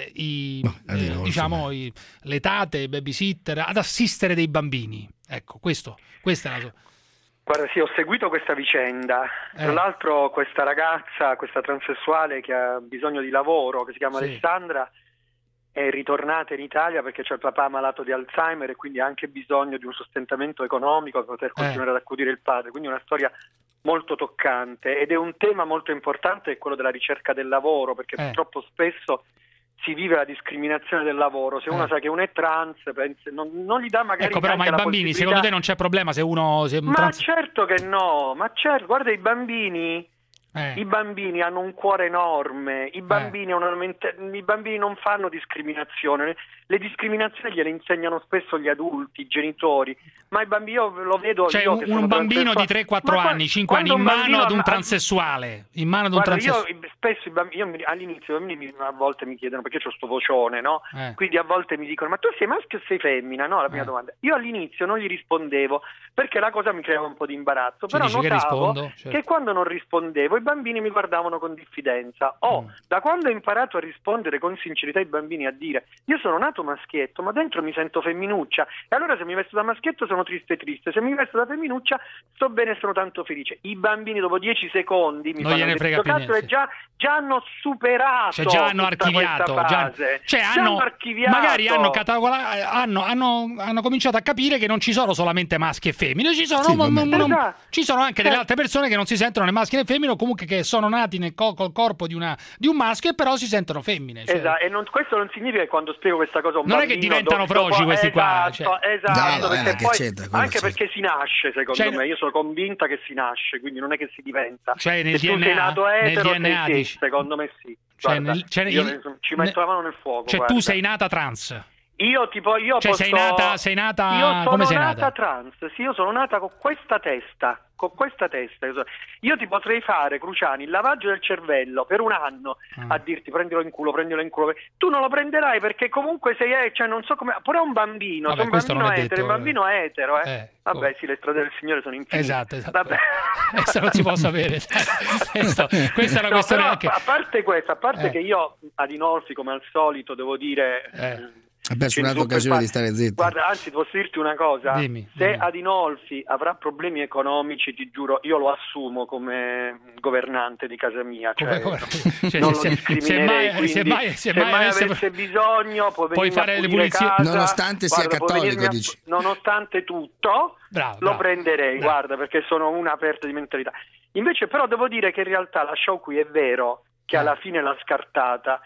le tate, i babysitter, ad assistere dei bambini. Ecco, questa è la sua. Guarda, sì, ho seguito questa vicenda. Tra l'altro questa ragazza, questa transessuale che ha bisogno di lavoro, che si chiama Alessandra, è ritornata in Italia perché c'è il papà malato di Alzheimer e quindi ha anche bisogno di un sostentamento economico per poter continuare ad accudire il padre. Quindi è una storia molto toccante, ed è un tema molto importante, è quello della ricerca del lavoro, perché purtroppo spesso si vive la discriminazione del lavoro. Se uno sa che uno è trans, non gli dà magari però ma i bambini, secondo te non c'è problema se uno certo che no, guarda, i bambini hanno un cuore enorme, i bambini non fanno discriminazione, le discriminazioni gliele insegnano spesso gli adulti, i genitori, ma i bambini, io lo vedo, un bambino di 3-4 anni, 5 anni in mano ad un transessuale, Io spesso all'inizio i bambini a volte mi chiedono, perché c'ho sto vocione, no? Quindi a volte mi dicono ma tu sei maschio o sei femmina? No, la prima domanda. Io all'inizio non gli rispondevo perché la cosa mi creava un po' di imbarazzo, però notavo che quando non rispondevo i bambini mi guardavano con diffidenza. Da quando ho imparato a rispondere con sincerità ai bambini, a dire io sono nato maschietto ma dentro mi sento femminuccia, e allora se mi vesto da maschietto sono triste, se mi vesto da femminuccia sto bene e sono tanto felice. I bambini dopo 10 secondi mi fanno questo cazzo e già hanno superato, già hanno archiviato, magari hanno cominciato a capire che non ci sono solamente maschi e femmine, ci sono anche delle altre persone che non si sentono né maschi né femmine, o comunque che sono nati col corpo di un maschio e però si sentono femmine. Esatto, e questo non significa che quando spiego questa cosa a un non bambino, è che diventano froci questi qua. Esatto, perché poi perché si nasce, secondo me, io sono convinta che si nasce, quindi non è che si diventa. Cioè nel se tu sei nato etero, DNA, secondo me sì. Guarda, ci metto la mano nel fuoco. Cioè tu sei nata trans. Io cioè, posso... sei nata io come sei sono nata? nata trans, sì, io sono nata con questa testa. Io ti potrei fare, Cruciani, il lavaggio del cervello per un anno a dirti prendilo in culo. Tu non lo prenderai perché comunque sei, cioè non so come, pure un bambino, vabbè, sei un bambino etero, Vabbè, sì, le strade del Signore sono infinite. Esatto. Vabbè. Questo non si può sapere. Questa è una questione però, anche... a parte che io Adinolfi, come al solito, devo dire... Ha perso un'altra occasione di stare zitto. Guarda, anzi, posso dirti una cosa? Dimmi. Adinolfi avrà problemi economici, ti giuro, io lo assumo come governante di casa mia. Cioè, non lo discriminerei. Se mai avesse bisogno, puoi fare le pulizie. Casa, nonostante sia cattolico, dici. Nonostante tutto, lo prenderei, guarda, perché sono una aperta di mentalità. Invece, però, devo dire che in realtà la show qui è vero che alla fine l'ha scartata.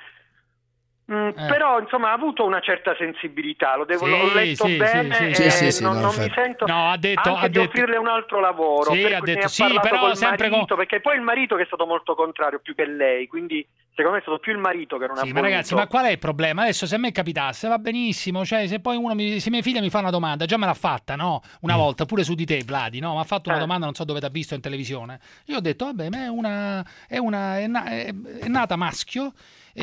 Però insomma ha avuto una certa sensibilità, l'ho letto bene non mi sento di offrirle un altro lavoro, ha detto però sempre marito, perché poi il marito che è stato molto contrario più che lei, quindi secondo me è stato più il marito che non ha voluto. Ma ragazzi, ma qual è il problema? Adesso se a me capitasse va benissimo, cioè se poi se mia figlia mi fa una domanda, già me l'ha fatta, no? Una volta pure su di te, Vladi, no? Mi ha fatto una domanda, non so dove t'ha visto in televisione. Io ho detto vabbè, ma è nata maschio.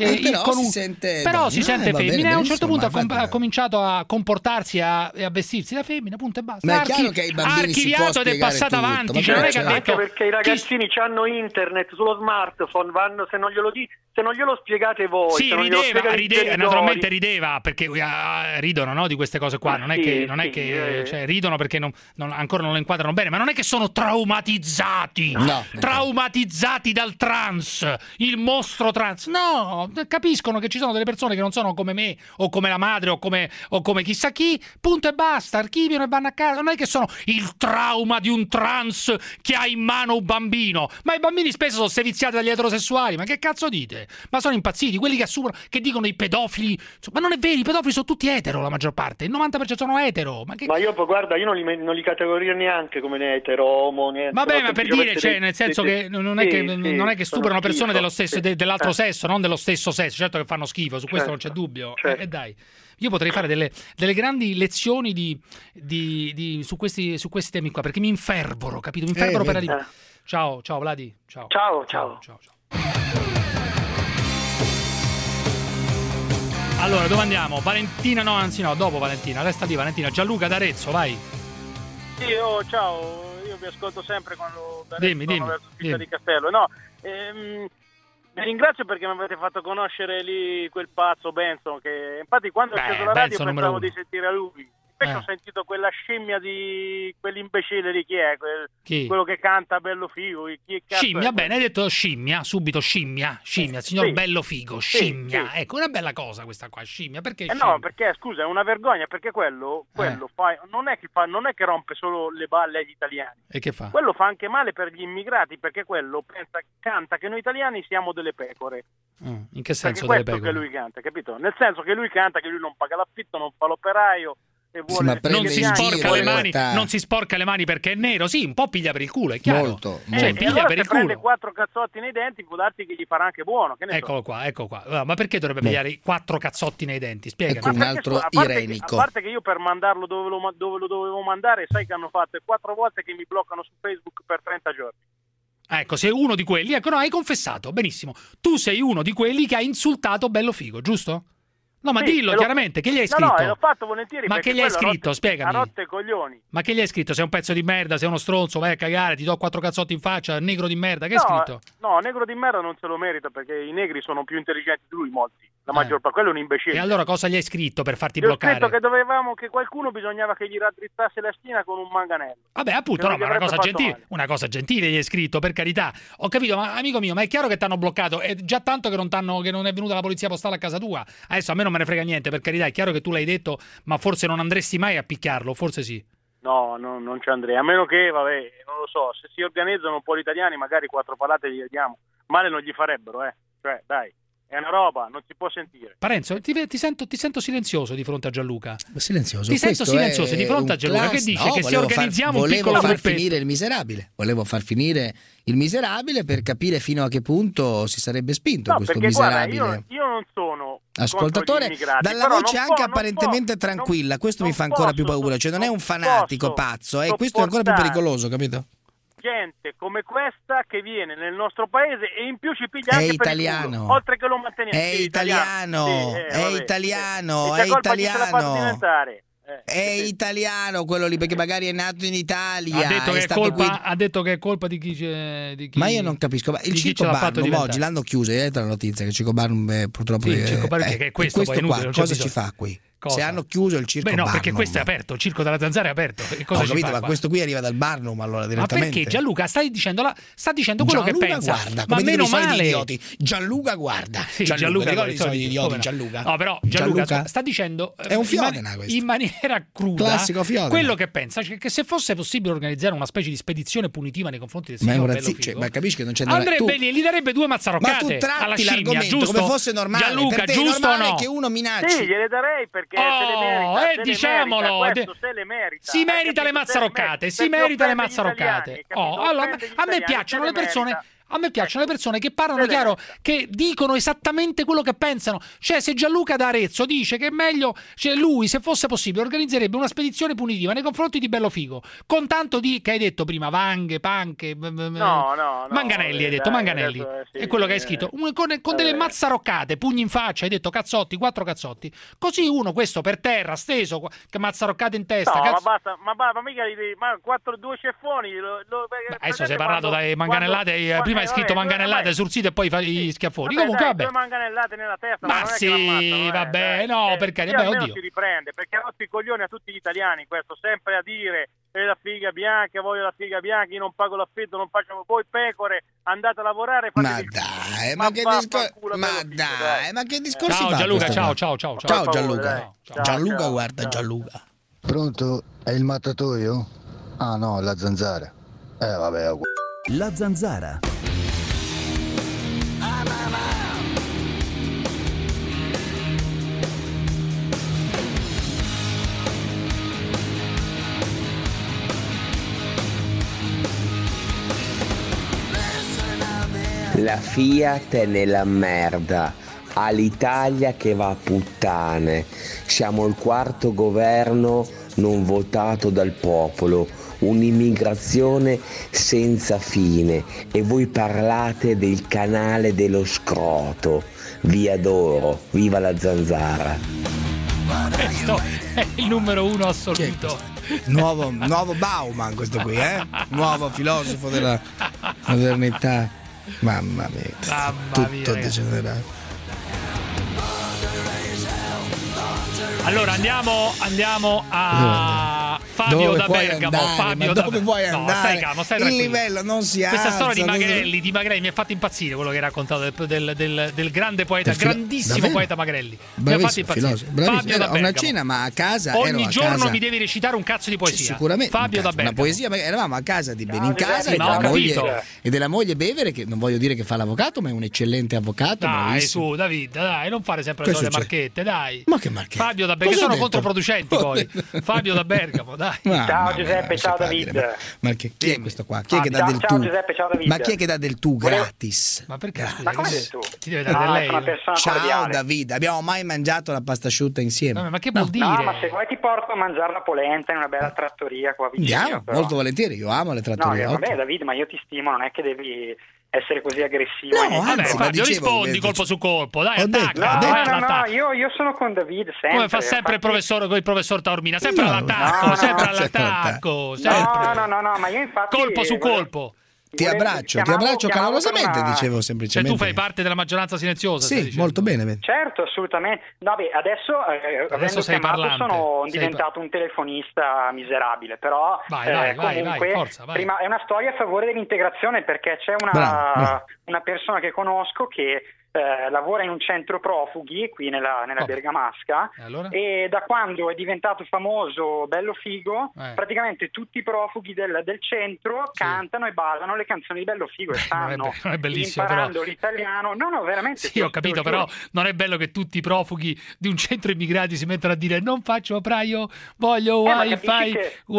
Però si sente femmina e a un certo punto ha cominciato a comportarsi e a vestirsi da femmina, punto e basta. Ma è chiaro che ai bambini si può ed è passato tutto, avanti, cioè non è che ha detto, anche perché i ragazzini hanno internet sullo smartphone, vanno, se non glielo spiegate voi, sì, rideva, naturalmente rideva, perché ridono, no, di queste cose qua, non è che cioè, ridono perché ancora non lo inquadrano bene, ma non è che sono traumatizzati dal trans, il mostro trans, no, capiscono che ci sono delle persone che non sono come me o come la madre o come chissà chi, punto e basta, archiviano e vanno a casa. Non è che sono il trauma di un trans che ha in mano un bambino, ma i bambini spesso sono seviziati dagli eterosessuali. Ma che cazzo dite? Ma sono impazziti quelli che assumono, che dicono i pedofili, ma non è vero, i pedofili sono tutti etero, la maggior parte, il 90% sono etero. Ma io guarda, io non li categorizzo neanche come né etero, omo, niente. Vabbè, ma per dire, cioè, nel senso che non è che stuprano persone dello stesso, dell'altro sesso, non dello stesso sesso, certo che fanno schifo, su questo non c'è dubbio. Dai, io potrei fare delle grandi lezioni su questi temi qua, perché mi infervoro, capito? Mi infervoro per arrivare. Ciao Vladi, ciao. Allora, dove andiamo? Valentina, dopo Valentina, resta lì Valentina. Gianluca d'Arezzo, vai. Sì, ciao, io vi ascolto sempre quando dimmi. di Castello. No, vi ringrazio perché mi avete fatto conoscere lì quel pazzo Benson, che infatti quando ho acceso la radio pensavo di sentire lui. Invece ho sentito quella scimmia di quell'imbecille lì, chi è? Quello che canta bello figo. Chi scimmia, bene, hai detto scimmia, subito scimmia, signor bello figo, scimmia. Ecco, una bella cosa questa qua, scimmia, perché scimmia? No, perché scusa, è una vergogna, perché quello fa, non è che rompe solo le balle agli italiani. E che fa? Quello fa anche male per gli immigrati, perché quello canta che noi italiani siamo delle pecore. In che senso delle pecore? Che lui canta, capito? Nel senso che lui canta che lui non paga l'affitto, non fa l'operaio. Non si sporca le mani perché è nero, sì, un po' piglia per il culo, è chiaro. Molto. Cioè, piglia per il culo. Prende 4 cazzotti nei denti, può darti che gli farà anche buono. Che ne Eccolo qua. Ma perché dovrebbe pigliare 4 cazzotti nei denti? Spiegami. Ecco un altro irenico. A parte che io per mandarlo dove lo dovevo mandare, sai che hanno fatto 4 volte che mi bloccano su Facebook per 30 giorni. Ecco, sei uno di quelli. Ecco, no, hai confessato, benissimo. Tu sei uno di quelli che ha insultato bello figo, giusto? No, ma dillo chiaramente, che gli hai scritto? No, l'ho fatto volentieri. Ma che gli hai scritto? Spiegami. A rotte coglioni. Ma che gli hai scritto? Sei un pezzo di merda, sei uno stronzo, vai a cagare, ti do 4 cazzotti in faccia, negro di merda, che hai scritto? No, negro di merda non se lo merita, perché i negri sono più intelligenti di lui, molti. La maggior parte, quello è un imbecille. E allora cosa gli hai scritto per farti gli bloccare? Ho scritto che qualcuno bisognava che gli raddrizzasse la schiena con un manganello. Vabbè, appunto, no, ma una cosa gentile gli hai scritto, per carità. Ho capito, ma amico mio, ma è chiaro che ti hanno bloccato, è già tanto che non è venuta la polizia postale a casa tua. Adesso a me non me ne frega niente, per carità, è chiaro che tu l'hai detto, ma forse non andresti mai a picchiarlo, forse sì. No, non ci andrei, a meno che, vabbè, non lo so, se si organizzano un po' gli italiani, magari 4 palate gli diamo. Male non gli farebbero, cioè, dai. è una roba, non si può sentire. Parenzo, ti sento silenzioso di fronte a Gianluca. Silenzioso. Ti sento silenzioso di fronte a Gianluca che dice che se organizziamo un piccolo gruppetto. Volevo far finire il Miserabile per capire fino a che punto si sarebbe spinto questo perché, Miserabile. Guarda, io non sono ascoltatore dalla voce anche apparentemente tranquilla, questo mi fa ancora più paura, cioè non è un fanatico pazzo, questo è ancora più pericoloso, capito? Gente come questa che viene nel nostro paese e in più ci piglia anche italiano. Per il culo, oltre che lo manteniamo. È italiano, è italiano quello lì, perché magari è nato in Italia. Ha detto che è colpa di chi c'è. Ma io non capisco. Ma il Circo Barnum oggi l'hanno chiuso. Hai letto la notizia che il Circo Barnum purtroppo è questo qua, cosa ci fa qui? Cosa? Se hanno chiuso il Circo Barnum. Perché questo è aperto, il Circo della Zanzara è aperto. E cosa capito, ma questo qui arriva dal Barnum allora direttamente. Ma perché Gianluca sta dicendo quello Gianluca che pensa. Guarda, ma meno male. Idioti. Gianluca guarda. Sì, Gianluca i soliti idioti, no. Gianluca. No, però Gianluca sta dicendo è un fiocana questo. In maniera cruda. Classico fiocana. Quello che pensa, cioè, che se fosse possibile organizzare una specie di spedizione punitiva nei confronti del signor Bellofigo, ma capisci che non c'è andrebbe lì, gli darebbe 2 mazzaroccate. Ma tu tratti l'argomento giusto? Come fosse normale. Gianluca, per te giusto è normale o no? che uno minacci. Sì, gliele darei perché se le merita. Diciamolo, se le merita. Si merita le mazzaroccate, si merita le mazzaroccate. Allora, a me piacciono le persone. A me piacciono le persone che parlano chiaro, che dicono esattamente quello che pensano. Cioè, se Gianluca d'Arezzo dice che è meglio, cioè lui, se fosse possibile, organizzerebbe una spedizione punitiva nei confronti di Bellofigo, con tanto di, che hai detto prima, vanghe, panche, manganelli, hai detto, manganelli. È quello che hai scritto. Con delle mazzaroccate, pugni in faccia, hai detto cazzotti, 4 cazzotti. Così uno, questo per terra, steso, che mazzaroccate in testa. No, ma basta, ma mica due ceffoni. Adesso sei parlato dai manganellate, prima hai scritto manganellate sul sito e poi fai gli schiaffoni. Comunque, vabbè. 2 manganellate nella testa. Ma sì, vabbè, no, perché oddio. Si riprende, perché ha rotto i coglioni a tutti gli italiani questo, sempre a dire la figa bianca, voglio la figa bianca, io non pago l'affitto, non faccio voi pecore, andate a lavorare. Ma dai, ma che discorsi ciao fa Gianluca, ciao Gianluca. Gianluca, guarda Gianluca. Pronto? È il mattatoio? Ah no, la zanzara. Vabbè. La zanzara. La Fiat è nella merda, all'Italia che va a puttane, siamo il 4º governo non votato dal popolo, un'immigrazione senza fine e voi parlate del canale dello scroto. Vi adoro, viva la Zanzara. Questo è il numero 1 assoluto. Nuovo Bauman questo qui, nuovo filosofo della modernità. Mamma mia, tutto degenerato. Allora andiamo a Fabio da Bergamo. Dove vuoi andare? Stai calmo, stai il tranquillo. livello non si alza. Questa storia di Magrelli mi ha fatto impazzire, quello che hai raccontato del grande poeta, grandissimo poeta Magrelli. Mi ha fatto impazzire. Fabio da Bergamo. Una cena, ma a casa ogni giorno mi devi recitare un cazzo di poesia. Sicuramente. Fabio da Bergamo. Una poesia, eravamo a casa di Benincasa e della moglie Bevere, che non voglio dire che fa l'avvocato, ma è un eccellente avvocato. Dai, su David, dai, non fare sempre le solite marchette, dai. Ma che marchette? Fabio da Bergamo, sono controproducenti poi. Fabio da Bergamo, dai. Ciao Giuseppe, ciao David. Ma chi è questo qua? Chi è che dà del tu? Giuseppe, ciao David. Ma chi è che dà del tu gratis? Ma perché? Ma come del tu? Ti deve dare lei. Ciao David, abbiamo mai mangiato la pasta asciutta insieme? Ma che vuol dire? No, ma se vuoi ti porto a mangiare la polenta in una bella trattoria qua vicino. Andiamo, molto volentieri, io amo le trattorie. No, vabbè David, ma io ti stimo, non è che devi essere così aggressivo. No, anzi, Fabio, rispondi colpo su colpo, dai, attacca. No, io sono con David sempre. Come fa sempre il professore con il professor Taormina, sempre all'attacco, sempre all'attacco, sempre. No, ma io infatti colpo su colpo. Ti abbraccio calorosamente, dicevo semplicemente. Cioè tu fai parte della maggioranza silenziosa? Sì, molto bene. Certo, assolutamente. No, beh, adesso sei parlato, sono diventato un telefonista miserabile, però comunque forza, vai. Prima è una storia a favore dell'integrazione, perché c'è una persona che conosco che lavora in un centro profughi qui nella Bergamasca, allora? E da quando è diventato famoso bello figo, praticamente tutti i profughi del centro cantano e ballano le canzoni di bello figo e stanno non è bellissimo, imparando però. l'italiano. No, veramente. Sì, ho capito, però non è bello che tutti i profughi di un centro immigrati si mettano a dire non faccio operaio, voglio wifi.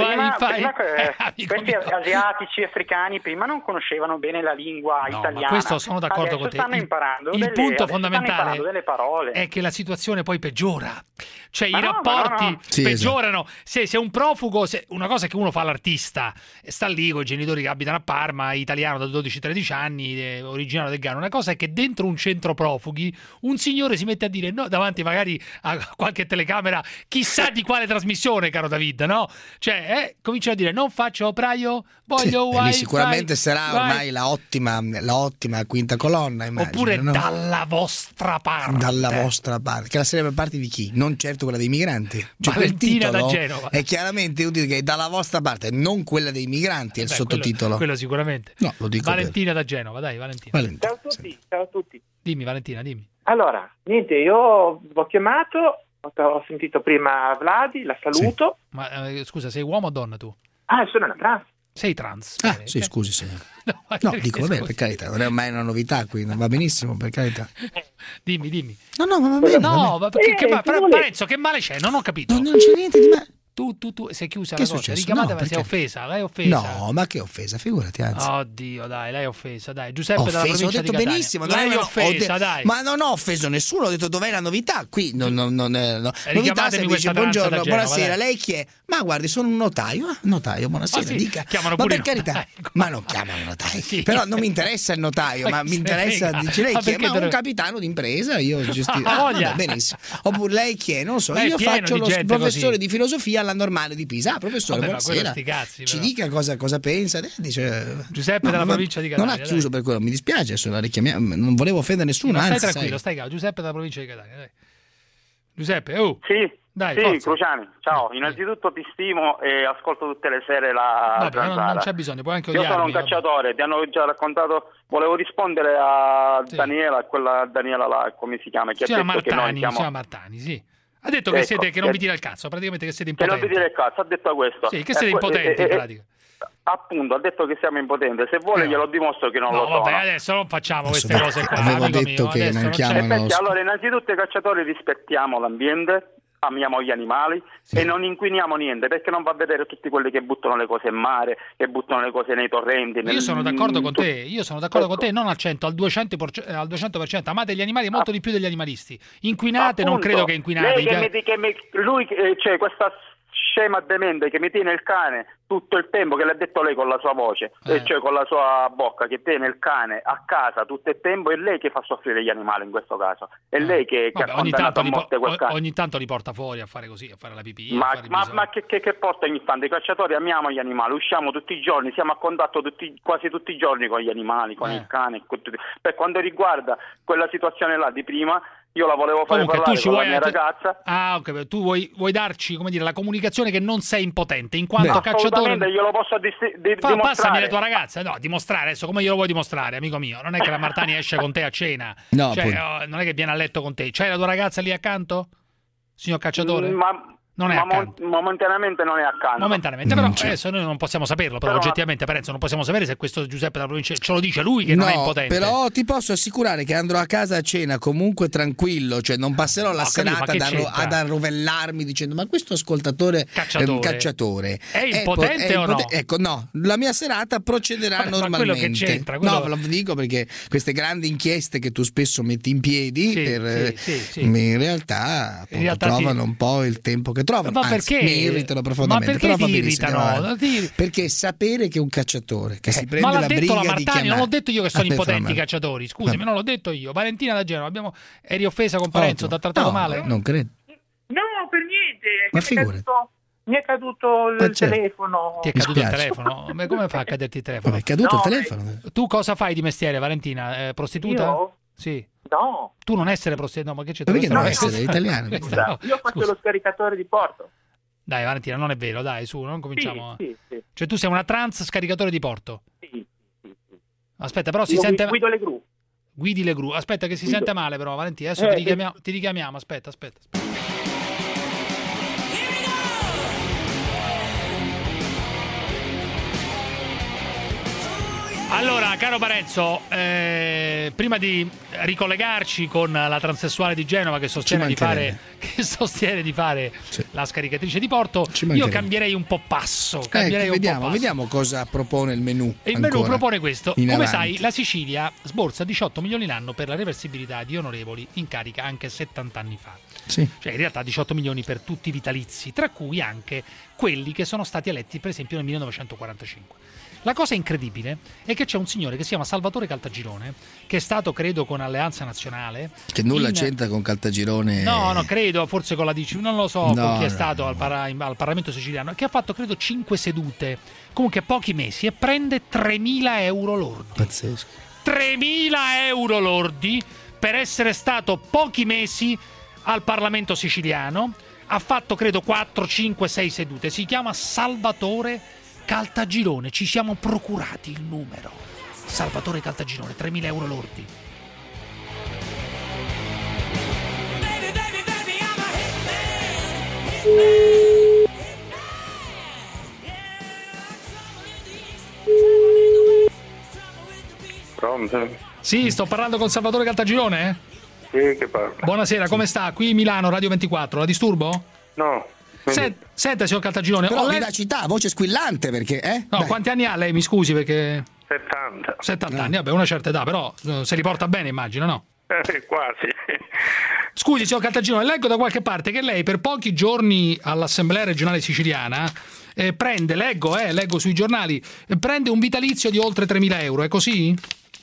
Questi asiatici, africani prima non conoscevano bene la lingua italiana. Ma questo sono d'accordo con te. Stanno imparando il punto fondamentale delle parole. è che la situazione poi peggiora, cioè i rapporti peggiorano. Se un profugo, una cosa è che uno fa l'artista, sta lì con i genitori che abitano a Parma, italiano da 12-13 anni, originario del Ghana, una cosa è che dentro un centro profughi un signore si mette a dire no, davanti magari a qualche telecamera, chissà di quale trasmissione, caro David, no? Cioè comincia a dire non faccio operaio, voglio wifi. Lì sicuramente sarà ormai la ottima quinta colonna, immagino. Oppure no? Dalla vostra parte. Dalla vostra parte, che la sarebbe parte di chi? Non certo quella dei migranti. Cioè, Valentina da Genova. È chiaramente un titolo che è dalla vostra parte, non quella dei migranti, è il sottotitolo. Quello sicuramente. No, lo dico. Valentina da Genova, dai, Valentina. Ciao a tutti. Dimmi, Valentina, dimmi. Allora, niente, io vi ho chiamato, ho sentito prima Vladi, la saluto. Sì. Ma scusa, sei uomo o donna tu? Sono una trans. Sei trans? Sì, scusi, signore. No, dico, vabbè, per carità, non è mai una novità qui, non va benissimo, per carità. Dimmi. No, ma va bene. No, ma perché Parenzo, che male c'è? Non ho capito. Non c'è niente di male. Tu sei chiusa che la cosa, richiamatemi, sei offesa, lei è offesa. No, ma che offesa, figurati, anzi. Oddio, dai, lei è offesa, dai. Giuseppe dalla provincia ho detto di Catania. Benissimo, lei è offesa, dai. Ma non ho offeso nessuno, ho detto dov'è la novità, qui novità se dice buongiorno, buonasera, lei chi è? Ma guardi, sono un notaio, buonasera, dica. Chiamano ma pure per carità, ma non chiamano notaio, però non mi interessa il notaio, ma mi interessa, dice lei chi è? Ma un capitano d'impresa, io gestisco, benissimo. Oppure lei chi è? Non lo so, io faccio lo professore di filosofia alla Normale di Pisa. Professore, buonasera. Ci dica cosa pensa. Dice Giuseppe dalla provincia di Catania. Non ha chiuso per quello, mi dispiace, non volevo offendere nessuno. Stai tranquillo, stai calmo. Giuseppe dalla provincia di Catania. Dai. Giuseppe, Sì. Dai, sì, forza. Cruciani, ciao. Innanzitutto ti stimo e ascolto tutte le sere la non c'è bisogno, puoi anche io odiarmi. sono un cacciatore, ti hanno già raccontato. Volevo rispondere a Daniela, quella Daniela là, come si chiama? Che ha detto che noi siamo Martani, sì. Ha detto che siete che non vi tira il cazzo, praticamente che siete impotenti. Che non vi tira il cazzo, ha detto questo. Sì, che siete impotenti in pratica. Appunto, ha detto che siamo impotenti. Se vuole glielo dimostro che non lo sono. Vabbè, adesso non facciamo queste cose qua. Avevo detto mio, che non chiamano. Allora, innanzitutto i cacciatori rispettiamo l'ambiente, amiamo gli animali e non inquiniamo niente, perché non va a vedere tutti quelli che buttano le cose in mare, che buttano le cose nei torrenti. Io sono d'accordo con te, con te, non al 100, al 200%. Amate gli animali molto di più degli animalisti. Inquinate, appunto, non credo che inquinate. Lui, cioè questa scema demente che mi tiene il cane tutto il tempo, che l'ha detto lei con la sua voce, cioè con la sua bocca, che tiene il cane a casa tutto il tempo, è lei che fa soffrire gli animali in questo caso, è lei che ha condannato a morte quel cane. Ogni tanto li porta fuori a fare così, a fare la pipì. Ma che porta ogni tanto? I cacciatori amiamo gli animali, usciamo tutti i giorni, siamo a contatto quasi tutti i giorni con gli animali, con il cane. Per quanto riguarda quella situazione là di prima, io la volevo fare parlare con la mia ragazza. Ok, tu vuoi darci, come dire, la comunicazione che non sei impotente in quanto cacciatore. Glielo posso dimostrare. Passami la tua ragazza. No, dimostrare adesso come glielo vuoi dimostrare, amico mio? Non è che la Martani esce con te a cena. No, non è che viene a letto con te. C'hai la tua ragazza lì accanto? Signor cacciatore? Non è accanto. Momentaneamente non è accanto. Momentaneamente, però adesso noi non possiamo saperlo, però oggettivamente Parenzo non possiamo sapere se questo Giuseppe della provincia ce lo dice lui che non è impotente. Però ti posso assicurare che andrò a casa a cena comunque tranquillo, cioè non passerò la serata ad arrovellarmi dicendo ma questo ascoltatore cacciatore è impotente o no? Ecco, no, la mia serata procederà normalmente. Quello che c'entra, No, ve lo dico perché queste grandi inchieste che tu spesso metti in piedi in realtà trovano un po' il tempo che trovano. Ma perché? Mi irritano profondamente. Ma perché ti irritano? Perché sapere che un cacciatore che si prende la briga di chiamare... Ma l'ha detto la Martani, non l'ho detto io che sono impotenti i cacciatori, scusami, non l'ho detto io. Valentina da Genova, eri offesa con Parenzo, ti ha trattato male? Non credo. No, per niente. Ma figurati. Mi è caduto il telefono. Ti è caduto il telefono? Ma come fa a caderti il telefono? È caduto il telefono. Tu cosa fai di mestiere, Valentina? Prostituta? Io? Sì. No. Tu non essere prostituta, no, ma che c'è? Perché non essere italiano? Io faccio lo scaricatore di porto. Dai Valentina, non è vero, dai, su, non cominciamo. Sì. Cioè tu sei una trans scaricatore di porto? Sì. Aspetta, però si sente... Guido le gru. Guidi le gru. Aspetta che si sente male però, Valentina, adesso ti richiamiamo, aspetta. Allora, caro Parenzo, prima di ricollegarci con la transessuale di Genova che sostiene di fare la scaricatrice di Porto, io cambierei un po' passo. Vediamo cosa propone il menù. Il menù propone questo. Come sai, la Sicilia sborsa 18 milioni l'anno per la reversibilità di onorevoli in carica anche 70 anni fa. Sì. Cioè in realtà 18 milioni per tutti i vitalizi, tra cui anche quelli che sono stati eletti per esempio nel 1945. La cosa incredibile è che c'è un signore che si chiama Salvatore Caltagirone, che è stato, credo, con Alleanza Nazionale. Che nulla c'entra con Caltagirone. No, credo, forse con la DC, non lo so con chi è stato al Parlamento siciliano, che ha fatto, credo, 5 sedute, comunque pochi mesi, e prende 3.000 euro lordi. Pazzesco. 3.000 euro lordi per essere stato pochi mesi al Parlamento siciliano. Ha fatto, credo, 4, 5, 6 sedute. Si chiama Salvatore Caltagirone, ci siamo procurati il numero. Salvatore Caltagirone, 3.000 euro lordi. Pronto? Sì, sto parlando con Salvatore Caltagirone? Sì, che parla. Buonasera, come sta? Qui Milano, Radio 24, la disturbo? No. Senta, signor Caltagirone, però vivacità, voce squillante, perché No, quanti anni ha lei? Mi scusi, perché 70 anni, vabbè, una certa età, però se li porta bene, immagino, no? Quasi. Scusi, signor Caltagirone, leggo da qualche parte che lei per pochi giorni all'Assemblea regionale siciliana leggo sui giornali, prende un vitalizio di oltre 3.000 euro, è così?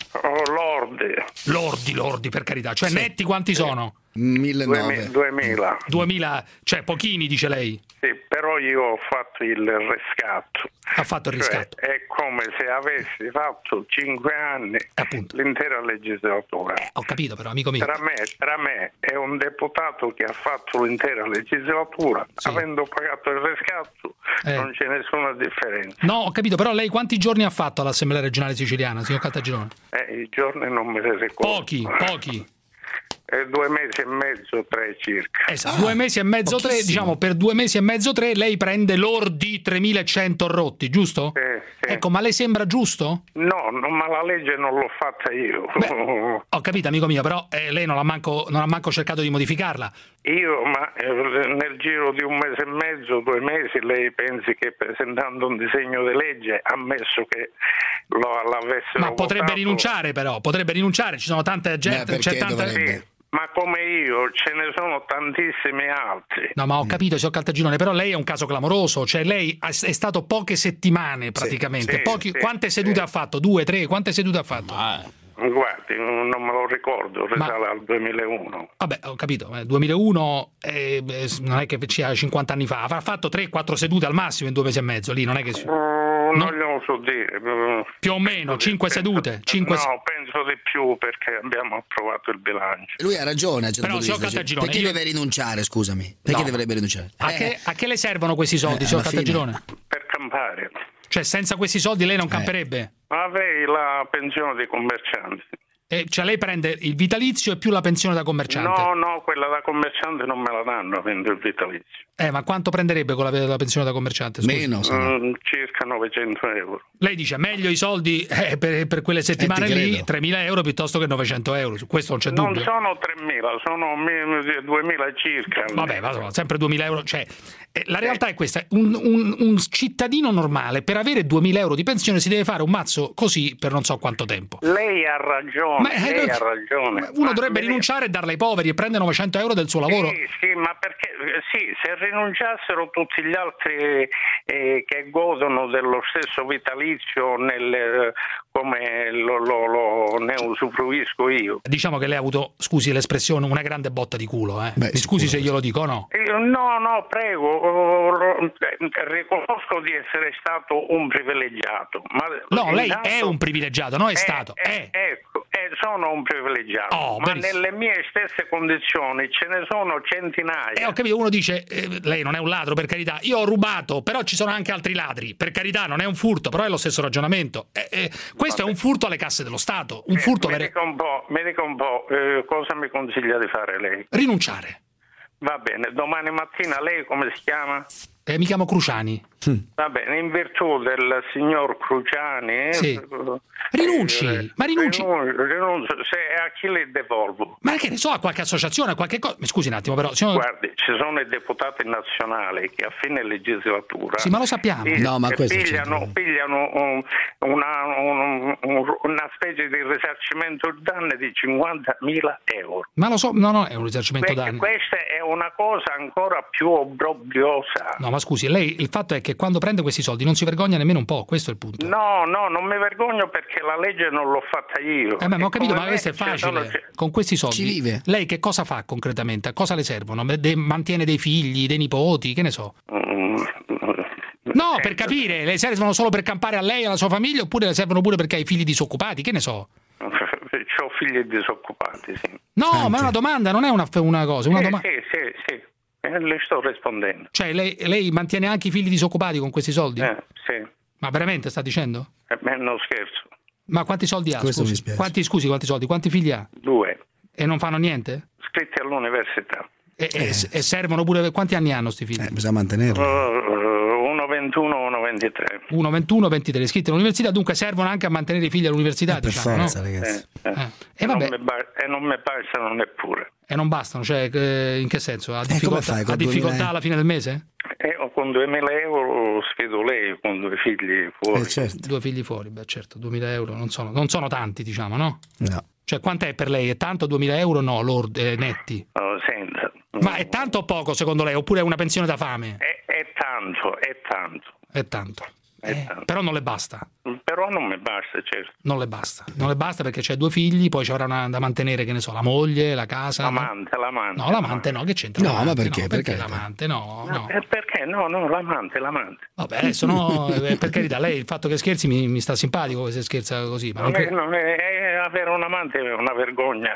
Lordi, per carità, cioè netti quanti sono? 2.000, cioè pochini, dice lei. Sì, però io ho fatto il riscatto. Ha fatto il riscatto. È come se avessi fatto 5 anni l'intera legislatura. Ho capito, però, amico mio. Tra me è un deputato che ha fatto l'intera legislatura, avendo pagato il riscatto, non c'è nessuna differenza. No, ho capito, però lei quanti giorni ha fatto all'Assemblea regionale siciliana, signor Caltagirone? I giorni non me li ricordo. Pochi. 2 mesi e mezzo, 3 circa. Esatto, 2 mesi e mezzo, 3, diciamo per 2 mesi e mezzo, 3 lei prende lordi 3.100 rotti, giusto? Sì. Ecco, ma le sembra giusto? No, ma la legge non l'ho fatta io. Ho capito, amico mio, però lei non ha manco cercato di modificarla. Ma nel giro di 1 mese e mezzo, 2 mesi, lei pensi che presentando un disegno di legge, ammesso che l'avessero Ma potrebbe rinunciare, però, ci sono tante gente, c'è tanta... Sì, ma come io, ce ne sono tantissimi altri. No, ma ho capito, signor Caltagirone, però lei è un caso clamoroso, cioè lei è stato poche settimane praticamente. Quante sedute ha fatto? 2, 3? Quante sedute ha fatto? Guardi, non me lo ricordo, risale al 2001. Vabbè, ho capito, 2001 non è che ci ha 50 anni fa, avrà fatto 3-4 sedute al massimo in 2 mesi e mezzo, lì non è che... Non glielo so dire. Più o meno, 5 sedute? No, penso di più, perché abbiamo approvato il bilancio. Lui ha ragione, però signor Caltagirone, perché deve rinunciare, scusami? Perché dovrebbe rinunciare? A che le servono questi soldi, signor Caltagirone? Per campare. Cioè, senza questi soldi lei non camperebbe? Avrei la pensione dei commercianti. Cioè lei prende il vitalizio e più la pensione da commerciante? No, quella da commerciante non me la danno, avendo il vitalizio. Ma quanto prenderebbe con la pensione da commerciante? Scusi? Meno. Circa 900 euro. Lei dice meglio i soldi per quelle settimane lì, 3.000 euro piuttosto che 900 euro. Su questo non c'è dubbio. Non sono 3.000, sono 2.000 circa. Vabbè, sempre 2.000 euro. Cioè, la realtà è questa: un cittadino normale per avere 2.000 euro di pensione si deve fare un mazzo così per non so quanto tempo. Lei ha ragione. Ha ragione. Uno dovrebbe rinunciare e darla ai poveri e prendere 900 euro del suo lavoro. Sì, ma perché se rinunciassero tutti gli altri che godono dello stesso vitalizio come ne usufruisco io. Diciamo che lei ha avuto, scusi l'espressione, una grande botta di culo. Mi scusi se glielo dico o no? No, prego. Riconosco di essere stato un privilegiato. Ma no, lei è un privilegiato, no? È stato. Ecco, sono un privilegiato, ma nelle mie stesse condizioni ce ne sono centinaia. Ho capito, uno dice lei non è un ladro, per carità, io ho rubato, però ci sono anche altri ladri, per carità, non è un furto, però è lo stesso ragionamento. Questo è un furto alle casse dello Stato, un furto mi dica un po', cosa mi consiglia di fare lei? Rinunciare. Va bene, domani mattina lei come si chiama? Mi chiamo Cruciani. Va bene, in virtù del signor Cruciani rinunci, ma rinunci. Rinuncio, se a chi le devolvo? Ma che ne so, a qualche associazione, a qualche cosa. Scusi un attimo, però. Guardi, ci sono i deputati nazionali che a fine legislatura. Sì, ma lo sappiamo. Pigliano una specie di risarcimento danni di 50.000 euro. Ma lo so, no, è un risarcimento danni. Questa è una cosa ancora più obbrobriosa. No, ma scusi, lei il fatto è che quando prende questi soldi non si vergogna nemmeno un po', questo è il punto. No, non mi vergogno perché la legge non l'ho fatta io. Ma ho capito, ma questo è facile. Con questi soldi ci vive. Lei che cosa fa concretamente? A cosa le servono? Mantiene dei figli, dei nipoti, che ne so? No, per capire, le servono solo per campare a lei e alla sua famiglia oppure le servono pure perché hai figli disoccupati, che ne so? C'ho figli disoccupati, sì. No, ma è una domanda, non è una cosa, una domanda. Sì. Le sto rispondendo. Cioè lei mantiene anche i figli disoccupati con questi soldi? Sì. Ma veramente sta dicendo? Non scherzo. Ma quanti soldi ha? Questo mi spiace. Quanti soldi? Quanti figli ha? 2. E non fanno niente? Iscritti all'università. E servono pure. Quanti anni hanno sti figli? Bisogna mantenerli. Uno 21, uno 23. Uno 21, 23 iscritti all'università, dunque servono anche a mantenere i figli all'università, per diciamo, forza, no? Ragazzi. E non mi bastano neppure. E non bastano, cioè in che senso? Ha difficoltà alla fine del mese? Con 2.000 euro sfido lei con 2 figli fuori. Certo. 2 figli fuori, beh certo, 2.000 euro non sono tanti, diciamo, no? No. Cioè quant'è per lei? È tanto 2.000 euro? No, netti. Senza. Ma è tanto o poco secondo lei? Oppure è una pensione da fame? È tanto. È tanto. Però non le basta. Però non mi basta, certo. Non le basta perché c'è 2 figli, poi ci avrà da mantenere, che ne so, la moglie, la casa. L'amante. No, l'amante no, che c'entra? No, ma perché? No, perché l'amante? No. Perché? No, l'amante. Vabbè, adesso no, per carità, lei il fatto che scherzi mi sta simpatico se scherza così. Ma non è avere un amante è una vergogna.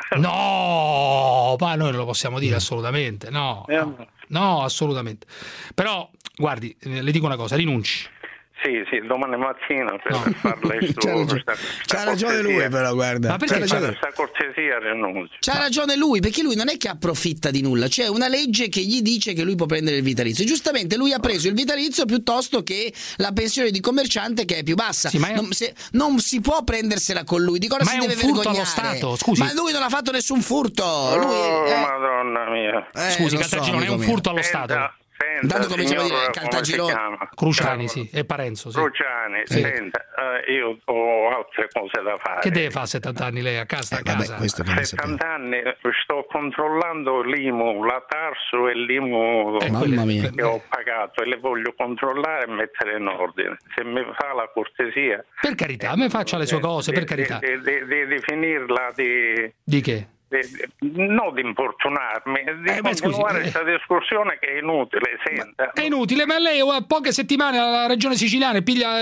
No, ma noi non lo possiamo dire assolutamente, no, assolutamente. Però, guardi, le dico una cosa, rinunci. Sì, domani mattina per farle c'ha ragione lui, però guarda. Ma perché questa cortesia rinuncio? C'ha ragione lui, perché lui non è che approfitta di nulla, c'è una legge che gli dice che lui può prendere il vitalizio. Giustamente lui ha preso il vitalizio piuttosto che la pensione di commerciante che è più bassa. Sì, non si può prendersela con lui, di cosa si deve vergognare? Ma è un furto allo Stato, scusi. Ma lui non ha fatto nessun furto. Madonna mia. Scusi, Caltagirone, non è un furto allo Stato. Intanto cominciamo a dire Caltagirone. Cruciani, sì, e Parenzo. Sì. Cruciani, senta, io ho altre cose da fare. Che deve fare a 70 anni lei a casa? Vabbè, 70 anni sto controllando l'IMU, la Tarso e l'IMU che ho pagato e le voglio controllare e mettere in ordine. Se mi fa la cortesia. Per carità, a me faccia le sue cose, per carità. Di finirla di che? Non di importunarmi, di continuare questa discussione che è inutile. Senta. È inutile, ma lei a poche settimane alla regione siciliana piglia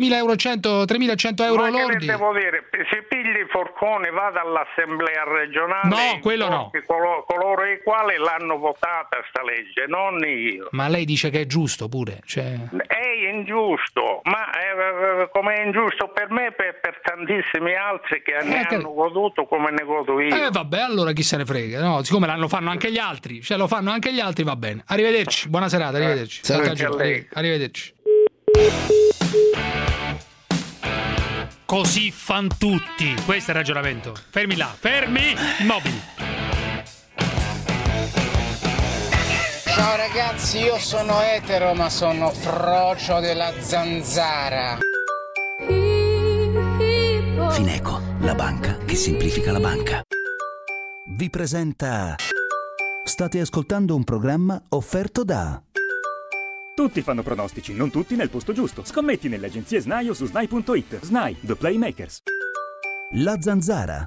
3.100 euro lordi. Che devo dire? Se pigli forcone vada all'assemblea regionale. No, quello no. Coloro i quali l'hanno votata sta legge, non io. Ma lei dice che è giusto pure? È ingiusto, ma come è ingiusto per me e per tantissimi altri che ne hanno goduto come ne godo io. Vabbè, allora chi se ne frega, no? Siccome lo fanno anche gli altri, va bene. Arrivederci, buona serata, arrivederci. Arrivederci. Così fan tutti. Questo è il ragionamento. Fermi là, fermi, immobili. Ciao ragazzi, io sono etero ma sono frocio della zanzara. Fineco, la banca che semplifica la banca. Vi presenta. State ascoltando un programma offerto da. Tutti fanno pronostici, non tutti nel posto giusto. Scommetti nelle agenzie SNAI o su SNAI.it. SNAI, The Playmakers. La zanzara.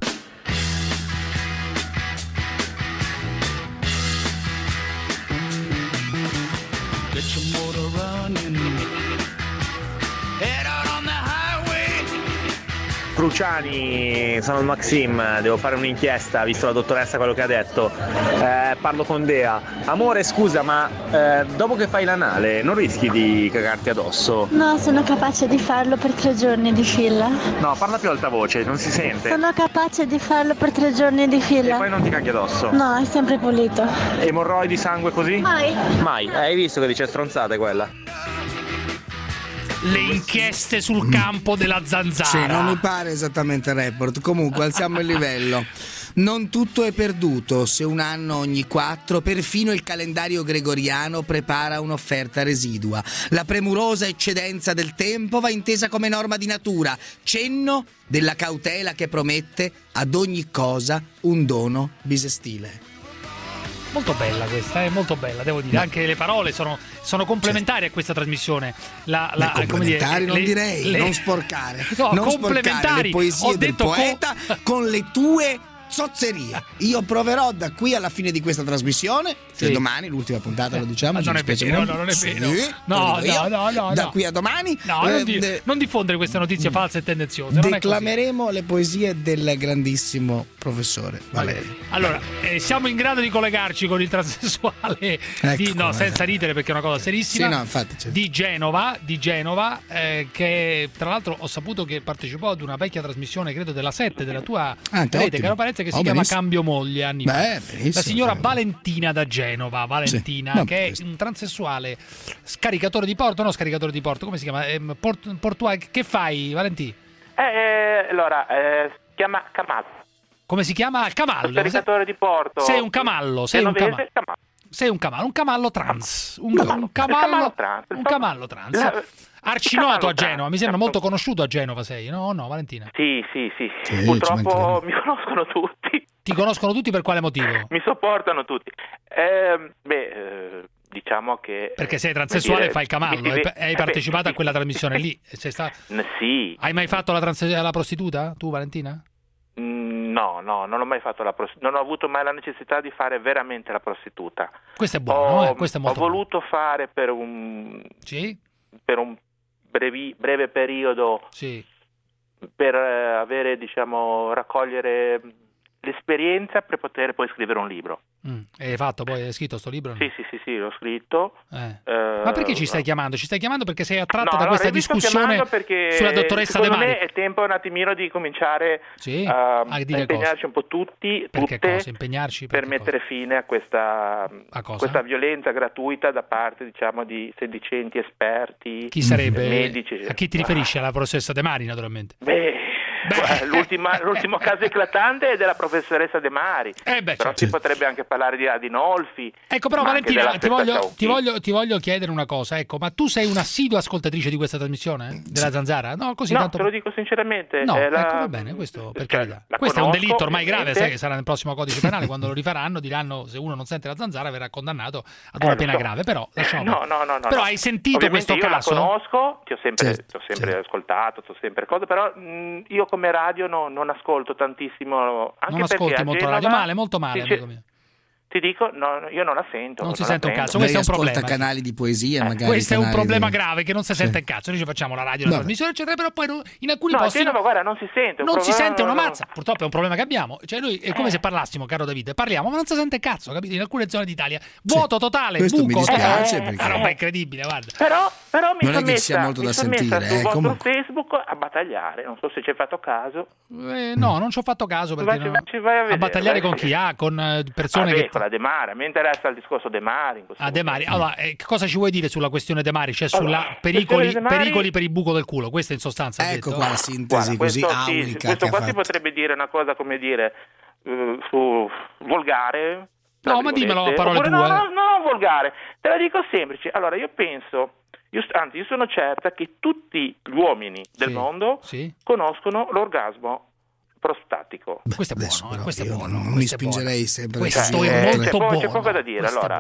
Get your motor running. Head out on the highway. Cruciani, sono il Maxim, devo fare un'inchiesta, visto la dottoressa quello che ha detto. Parlo con Dea. Amore, scusa, ma dopo che fai l'anale non rischi di cagarti addosso? No, sono capace di farlo per 3 giorni di fila. No, parla più altavoce, non si sente. Sono capace di farlo per 3 giorni di fila. E poi non ti caghi addosso? No, è sempre pulito. Emorroidi, sangue così? Mai. Mai. Hai visto che dice stronzate quella? Le inchieste sul campo della zanzara. Sì, non mi pare esattamente il report. Comunque alziamo il livello. Non tutto è perduto. Se un anno ogni 4, perfino il calendario gregoriano prepara un'offerta residua. La premurosa eccedenza del tempo va intesa come norma di natura, cenno della cautela che promette ad ogni cosa un dono bisestile. Molto bella questa, è molto bella, devo dire. Anche le parole sono complementari a questa trasmissione. Complementari non direi, non sporcare. No, non complementari. Sporcare le poesie del poeta con le tue zozzerie. Io proverò da qui alla fine di questa trasmissione, cioè domani, l'ultima puntata, lo diciamo. Non è vero, non è vero. No. Da qui a domani. No, non diffondere queste notizie false e tendenziose. Declameremo le poesie del grandissimo professore Valerio. Allora, siamo in grado di collegarci con il transessuale senza ridere perché è una cosa serissima. Sì, no, infatti, di Genova, che tra l'altro ho saputo che partecipò ad una vecchia trasmissione, credo della 7, della tua rete, caro Parenzo, che si chiama Cambio Moglie anni fa. La signora Valentina da Genova, che è un transessuale scaricatore di porto, come si chiama? Che fai, Valentina? Si chiama Camallo. Come si chiama? Camallo. Scaricatore di porto. Sei un camallo, Sei un camallo trans. Un camallo trans. Arcinoto a Genova, mi sembra molto conosciuto a Genova sei, no Valentina? Sì. Purtroppo mi conoscono tutti. Ti conoscono tutti per quale motivo? Mi sopportano tutti. Diciamo che... Perché sei transessuale e fai il camallo, hai partecipato a quella trasmissione lì? Sì. Hai mai fatto la prostituta, tu Valentina? No, non ho mai fatto non ho avuto mai la necessità di fare veramente la prostituta. Questo è buono, questo è molto buono. Ho voluto fare per un breve periodo, per avere, raccogliere l'esperienza per poter poi scrivere un libro. Hai fatto poi, hai scritto sto libro? Sì, l'ho scritto. Ma perché ci stai chiamando? Ci stai chiamando perché sei attratto da questa discussione sulla dottoressa De Mari? Secondo me è tempo un attimino di cominciare a impegnarci un po' tutti, impegnarci per mettere fine a questa violenza gratuita da parte, di sedicenti esperti. Chi sarebbe? Medici. A chi ti riferisci? Alla professoressa De Mari, naturalmente. L'ultimo caso eclatante è della professoressa De Mari. Però si potrebbe anche parlare di Adinolfi. Ecco, però Valentina, ti voglio chiedere una cosa. Ecco, ma tu sei un'assidua ascoltatrice di questa trasmissione? Della Zanzara? No, te lo dico sinceramente. No, va bene, questo per carità. Questo è un delitto ormai grave, sai che sarà nel prossimo codice penale, quando lo rifaranno diranno se uno non sente la Zanzara verrà condannato ad una pena grave, però lasciamo. No. Però hai sentito ovviamente questo caso? Io la conosco, ti ho sempre ascoltato, però io come radio non ascolto tantissimo, anche non ascolti molto radio, molto male, amico mio. Ti dico, io non la sento. Non si sente un cazzo, questo è un problema. Canali di poesia, magari. Questo è un problema grave, che non si sente un cazzo. Noi ci facciamo la radio, la trasmissione, eccetera, però poi in alcuni posti guarda, non si sente. Non si sente una mazza. Purtroppo è un problema che abbiamo. Cioè noi è come se parlassimo, caro Davide, parliamo, ma non si sente cazzo, capito? In alcune zone d'Italia vuoto totale, questo buco. Mi dispiace perché una roba incredibile, guarda. Però mi non è che sia molto da sentire, sul vostro Facebook a battagliare, non so se ci hai fatto caso. No, non ci ho fatto caso perché a battagliare con chi ha, con persone che con la De Mari, mi interessa il discorso De Mari. De Mari. Allora, cosa ci vuoi dire sulla questione De Mari? Cioè sulla pericoli per il buco del culo, questo in sostanza. Ecco qua la sintesi così aulica. Questo qua si potrebbe dire una cosa, come dire, su volgare. No, ma dimmelo a parole tue. No, volgare. Te la dico semplice. Allora, io sono certa che tutti gli uomini del mondo conoscono l'orgasmo prostatico. Questo è buono, questo è buono. Non mi spingerei sempre. Questo è molto buono. C'è poco da dire. Allora,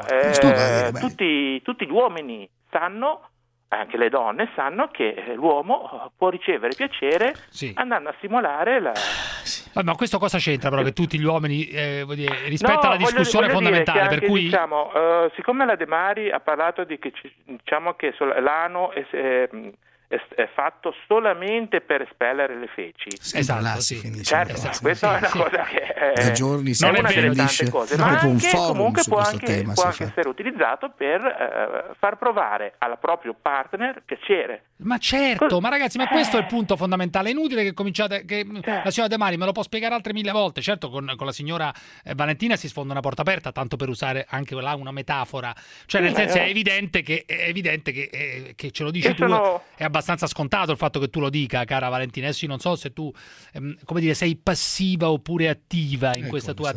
tutti gli uomini sanno, anche le donne sanno che l'uomo può ricevere piacere andando a stimolare la... Ma questo cosa c'entra però che tutti gli uomini rispetto alla discussione fondamentale anche, per cui siccome la De Mari ha parlato di che l'ano è fatto solamente per espellere le feci. Esatto, sì. Certo, questa è una cosa che da giorni è una delle tante cose, ma anche, comunque può anche essere utilizzato per far provare al proprio partner piacere. Ma certo, ma ragazzi, ma questo è il punto fondamentale. È inutile che cominciate, che la signora De Mari me lo può spiegare altre 1000 volte. Certo, con la signora Valentina si sfonda una porta aperta, tanto per usare anche là una metafora. Cioè, nel senso, è evidente che ce lo dici tu. È abbastanza scontato il fatto che tu lo dica, cara Valentina. Adesso io non so se tu, come dire, sei passiva oppure attiva in questa tua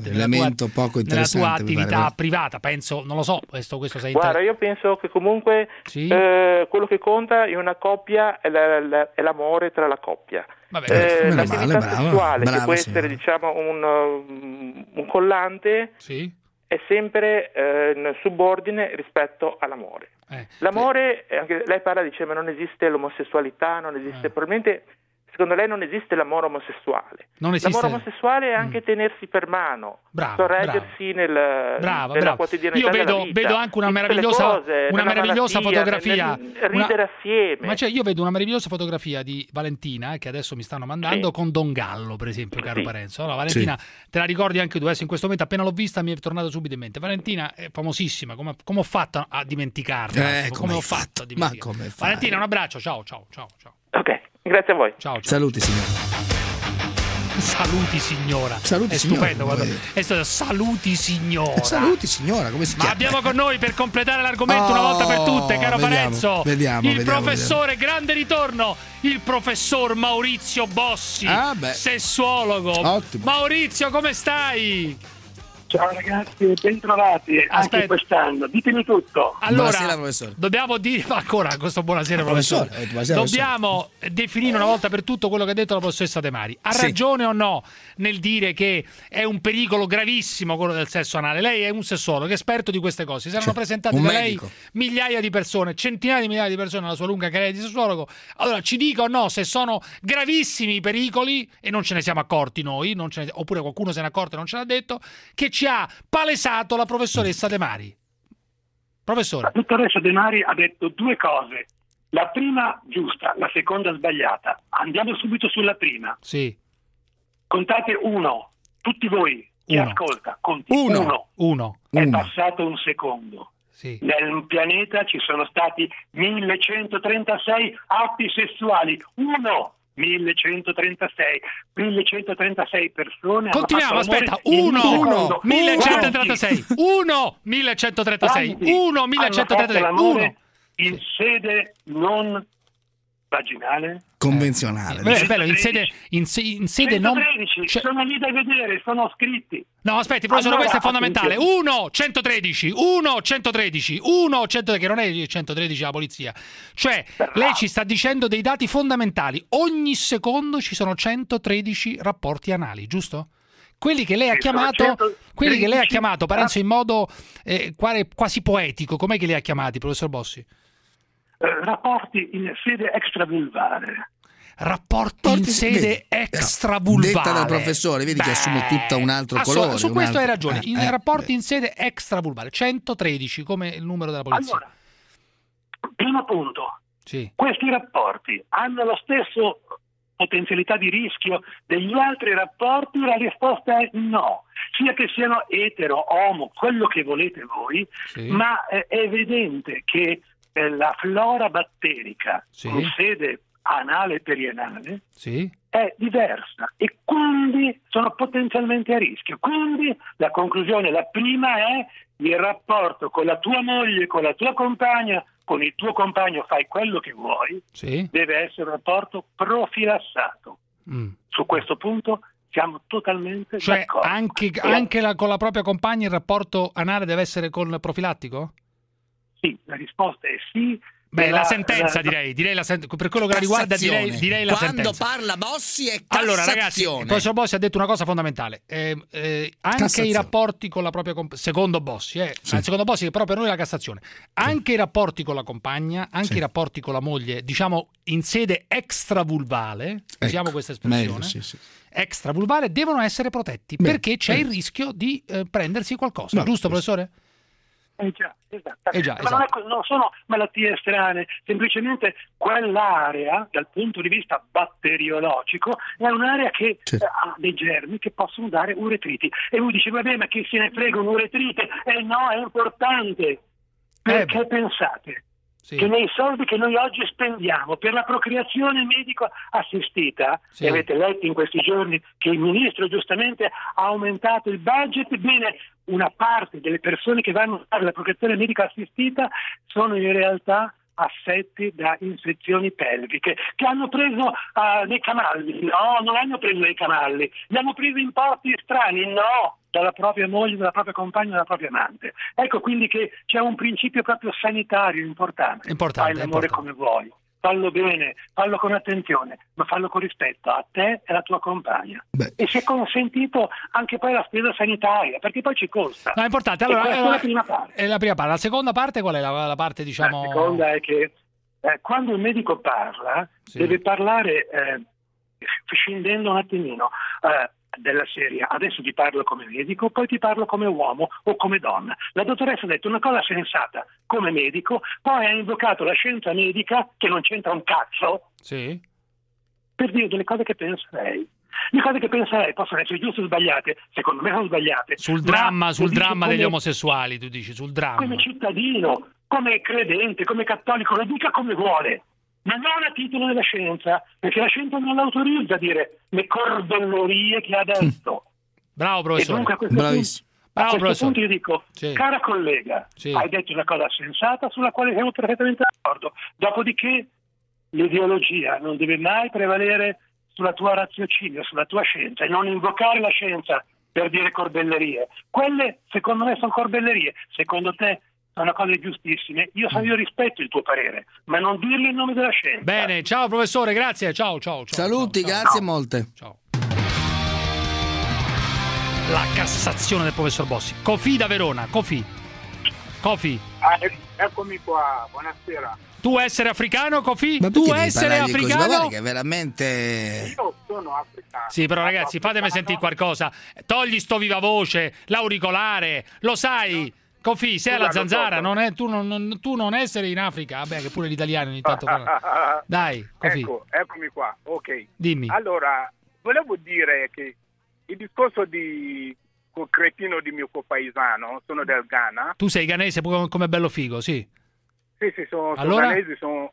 attività privata. Penso, non lo so, questo sei. Guarda, io penso che comunque quello che conta in una coppia è l'amore tra la coppia. L'attività sessuale, che può essere, diciamo, un collante, è sempre in subordine rispetto all'amore. L'amore, anche lei parla, dice, ma non esiste l'omosessualità, non esiste, probabilmente secondo lei non esiste l'amore omosessuale. L'amore omosessuale è anche tenersi per mano, sorreggersi nella quotidianità della vita. Vedo anche una meravigliosa fotografia, ridere assieme. Ma io vedo una meravigliosa fotografia di Valentina, che adesso mi stanno mandando, con Don Gallo, per esempio, caro Parenzo. Allora, Valentina, te la ricordi anche tu? Adesso in questo momento, appena l'ho vista, mi è tornata subito in mente. Valentina è famosissima, come ho fatto a dimenticarla? Come ho fatto a dimenticarla? Valentina, un abbraccio, ciao. Ok. Grazie a voi. Ciao. Saluti, signora. Saluti, signora. Saluti, è signora. Stupendo. Saluti, signora. Saluti, signora. Come si chiama? Ma abbiamo con noi, per completare l'argomento una volta per tutte, caro Parenzo, il professore, grande ritorno, il professor Maurizio Bossi, sessuologo. Ottimo. Maurizio, come stai? Ciao ragazzi, bentrovati anche quest'anno. Ditemi tutto. Allora, buonasera, professore. Dobbiamo dire, ma ancora questo buonasera, professore. Dobbiamo definire una volta per tutto quello che ha detto la professoressa De Mari. Ha ragione o no nel dire che è un pericolo gravissimo quello del sesso anale? Lei è un sessologo, esperto di queste cose. Si erano presentate da lei migliaia di persone, centinaia di migliaia di persone nella sua lunga carriera di sessologo. Allora, ci dica o no se sono gravissimi i pericoli, e non ce ne siamo accorti noi, oppure qualcuno se ne è accorto e non ce l'ha detto, che ci ha palesato la professoressa De Mari. Professore. La dottoressa De Mari ha detto due cose. La prima giusta, la seconda sbagliata. Andiamo subito sulla prima. Sì. Contate 1. Tutti voi, chi ascolta, conti 1. È passato un secondo. Sì. Nel pianeta ci sono stati 1136 atti sessuali. 1136 persone. Continuiamo, aspetta. 1136 l'amore in sede non vaginale, convenzionale. Bello, in sede non 113, sono lì da vedere, sono scritti. No, aspetti, professore, questo è fondamentale. 113, che non è 113 la polizia. Cioè, lei ci sta dicendo dei dati fondamentali. Ogni secondo ci sono 113 rapporti anali, giusto? Quelli che lei ha chiamato, Parenzo, in modo quasi poetico. Com'è che li ha chiamati, professor Bossi? Rapporti in sede extravulvare. Rapporti in sede extravulvare. Detta dal professore, vedi che assume tutta un altro colore. Su questo hai ragione. Rapporti in sede extravulvare, 113 come il numero della polizia. Allora, primo punto. Sì. Questi rapporti hanno lo stesso potenzialità di rischio degli altri rapporti? La risposta è no. Sia che siano etero, omo, quello che volete voi, ma è evidente che la flora batterica in sede anale e perianale è diversa e quindi sono potenzialmente a rischio. Quindi la conclusione, la prima è: il rapporto con la tua moglie, con la tua compagna, con il tuo compagno, fai quello che vuoi, deve essere un rapporto profilassato. Su questo punto siamo totalmente d'accordo. Anche con la propria compagna il rapporto anale deve essere con profilattico? Sì, la risposta è sì. La sentenza direi per quello che la riguarda direi la sentenza. Quando parla Bossi è cassazione. Allora ragazzi, il professor Bossi ha detto una cosa fondamentale, anche i rapporti con la propria secondo Bossi, secondo Bossi, che però per noi è la Cassazione, anche i rapporti con la compagna, anche i rapporti con la moglie, diciamo in sede extravulvale, usiamo questa espressione, extravulvale, devono essere protetti perché c'è il rischio di prendersi qualcosa, giusto professore? Già, esatto. Ma non sono malattie strane, semplicemente quell'area dal punto di vista batteriologico è un'area che ha dei germi che possono dare uretriti. E lui dice vabbè, ma chi se ne frega un'uretrite? No, è importante, perché pensate che nei soldi che noi oggi spendiamo per la procreazione medico assistita, e avete letto in questi giorni che il ministro giustamente ha aumentato il budget, bene, una parte delle persone che vanno a fare la procreazione medico assistita sono in realtà affetti da infezioni pelviche, che hanno preso dei cavalli. No, non hanno preso dei cavalli, li hanno presi in porti strani, no, dalla propria moglie, dalla propria compagna, dalla propria amante. Ecco quindi che c'è un principio proprio sanitario importante. Fai l'amore come vuoi, fallo bene, fallo con attenzione, ma fallo con rispetto a te e alla tua compagna. E se consentito anche poi la spesa sanitaria, perché poi ci costa. No, è importante. Allora, è la prima parte. È la prima parte. La seconda parte qual è la parte, diciamo? La seconda è che quando il medico parla, deve parlare scendendo un attimino. Della serie, adesso ti parlo come medico, poi ti parlo come uomo o come donna. La dottoressa ha detto una cosa sensata come medico, poi ha invocato la scienza medica, che non c'entra un cazzo, per dire delle cose che pensa lei. Le cose che pensa lei possono essere giuste o sbagliate, secondo me sono sbagliate. Sul dramma degli omosessuali, tu dici, sul dramma. Come cittadino, come credente, come cattolico, lo dica come vuole. Ma non a titolo della scienza, perché la scienza non l'autorizza a dire le corbellerie che ha detto. Bravo professore. A questo punto io dico, cara collega, hai detto una cosa sensata sulla quale siamo perfettamente d'accordo. Dopodiché l'ideologia non deve mai prevalere sulla tua raziocinio, sulla tua scienza, e non invocare la scienza per dire corbellerie. Quelle secondo me sono corbellerie, secondo te sono cose giustissime. Io rispetto il tuo parere, ma non dirlo in nome della scienza. Bene, ciao professore, grazie, ciao. Saluti, grazie molte. Ciao. La Cassazione del professor Bossi. Cofi da Verona, Cofi. Eccomi qua, buonasera. Tu essere africano, Cofi? Ma tu essere africano? Ma che veramente... Io sono africano. Sì, però ragazzi, fatemi sentire qualcosa. Togli sto viva voce, l'auricolare, lo sai... Cofi, sei alla Zanzara, tu non essere in Africa. Vabbè, che pure gli italiani ogni tanto Dai, Cofi. Eccomi qua, ok. Dimmi. Allora, volevo dire che il discorso di quel cretino di mio copaesano, sono del Ghana. Tu sei ghanese come bello figo, sì? Sì, sono ghanese,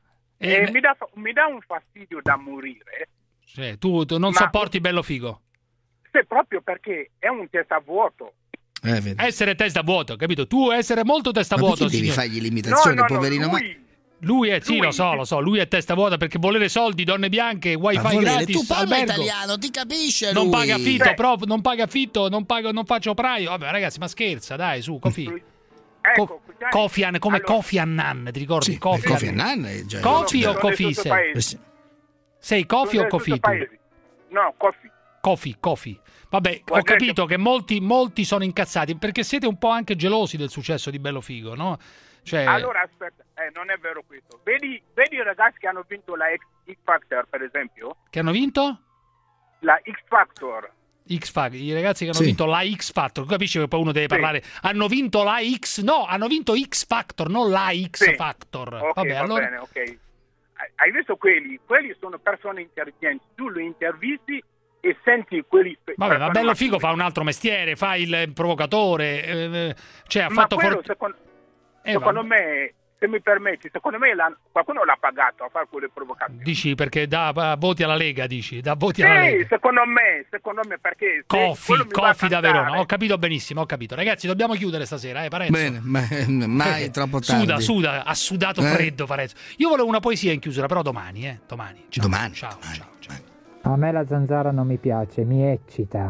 mi dà un fastidio da morire. Sì, tu non sopporti bello figo? Sì, proprio perché è un testa vuoto. Essere testa vuoto, capito? Tu essere molto testa vuoto. Ma devi fargli l'imitazione, poverino? Lui è, sì, lo so, lui è testa vuota perché volere soldi, donne bianche, wifi gratis, tu parli albergo. italiano, ti capisce lui. Non paga affitto, non faccio operaio. Vabbè ragazzi, ma scherza, dai, su, Cofi. Kofi Annan, come Kofi Annan, ti ricordi? Sì, Kofi Annan è già... Kofi o Kofi sei? Sei Kofi o Kofi tu? No, Kofi. Vabbè, ho capito che molti sono incazzati perché siete un po' anche gelosi del successo di Bello Figo, no? Cioè... Allora aspetta, non è vero questo. Vedi i ragazzi che hanno vinto la X Factor, per esempio? Che hanno vinto? La X Factor. I ragazzi che hanno vinto la X Factor, tu capisci che poi uno deve parlare, hanno vinto la X, no, hanno vinto X Factor, non la X Factor. Okay, vabbè, allora... bene, ok. Hai visto quelli sono persone intelligenti, tu lo intervisti e senti quelli... Vabbè, ma Bello Figo fa un altro mestiere, fa il provocatore, cioè ha ma fatto... Secondo me, se mi permetti, secondo me qualcuno l'ha pagato a fare quelle provocazioni. Dici perché dà voti alla Lega, dici? Dà voti alla Lega. Sì, secondo me, perché... Kofi da Verona, ho capito benissimo, ho capito. Ragazzi, dobbiamo chiudere stasera, Parenzo? Bene, mai troppo tardi. Suda, ha sudato freddo Parenzo. Io volevo una poesia in chiusura, però domani. Ciao. Domani. Ciao. A me la zanzara non mi piace, mi eccita.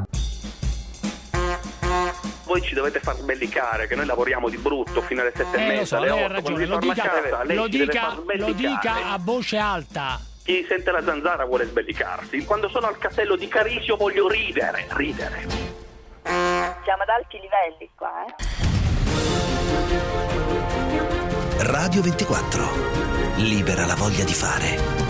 Voi ci dovete far sbellicare, che noi lavoriamo di brutto fino alle 7:30. Lo so, lei ha ragione, lo dica a voce alta. Chi sente la zanzara vuole sbellicarsi. Quando sono al castello di Carisio voglio ridere. Siamo ad alti livelli qua, Radio 24. Libera la voglia di fare.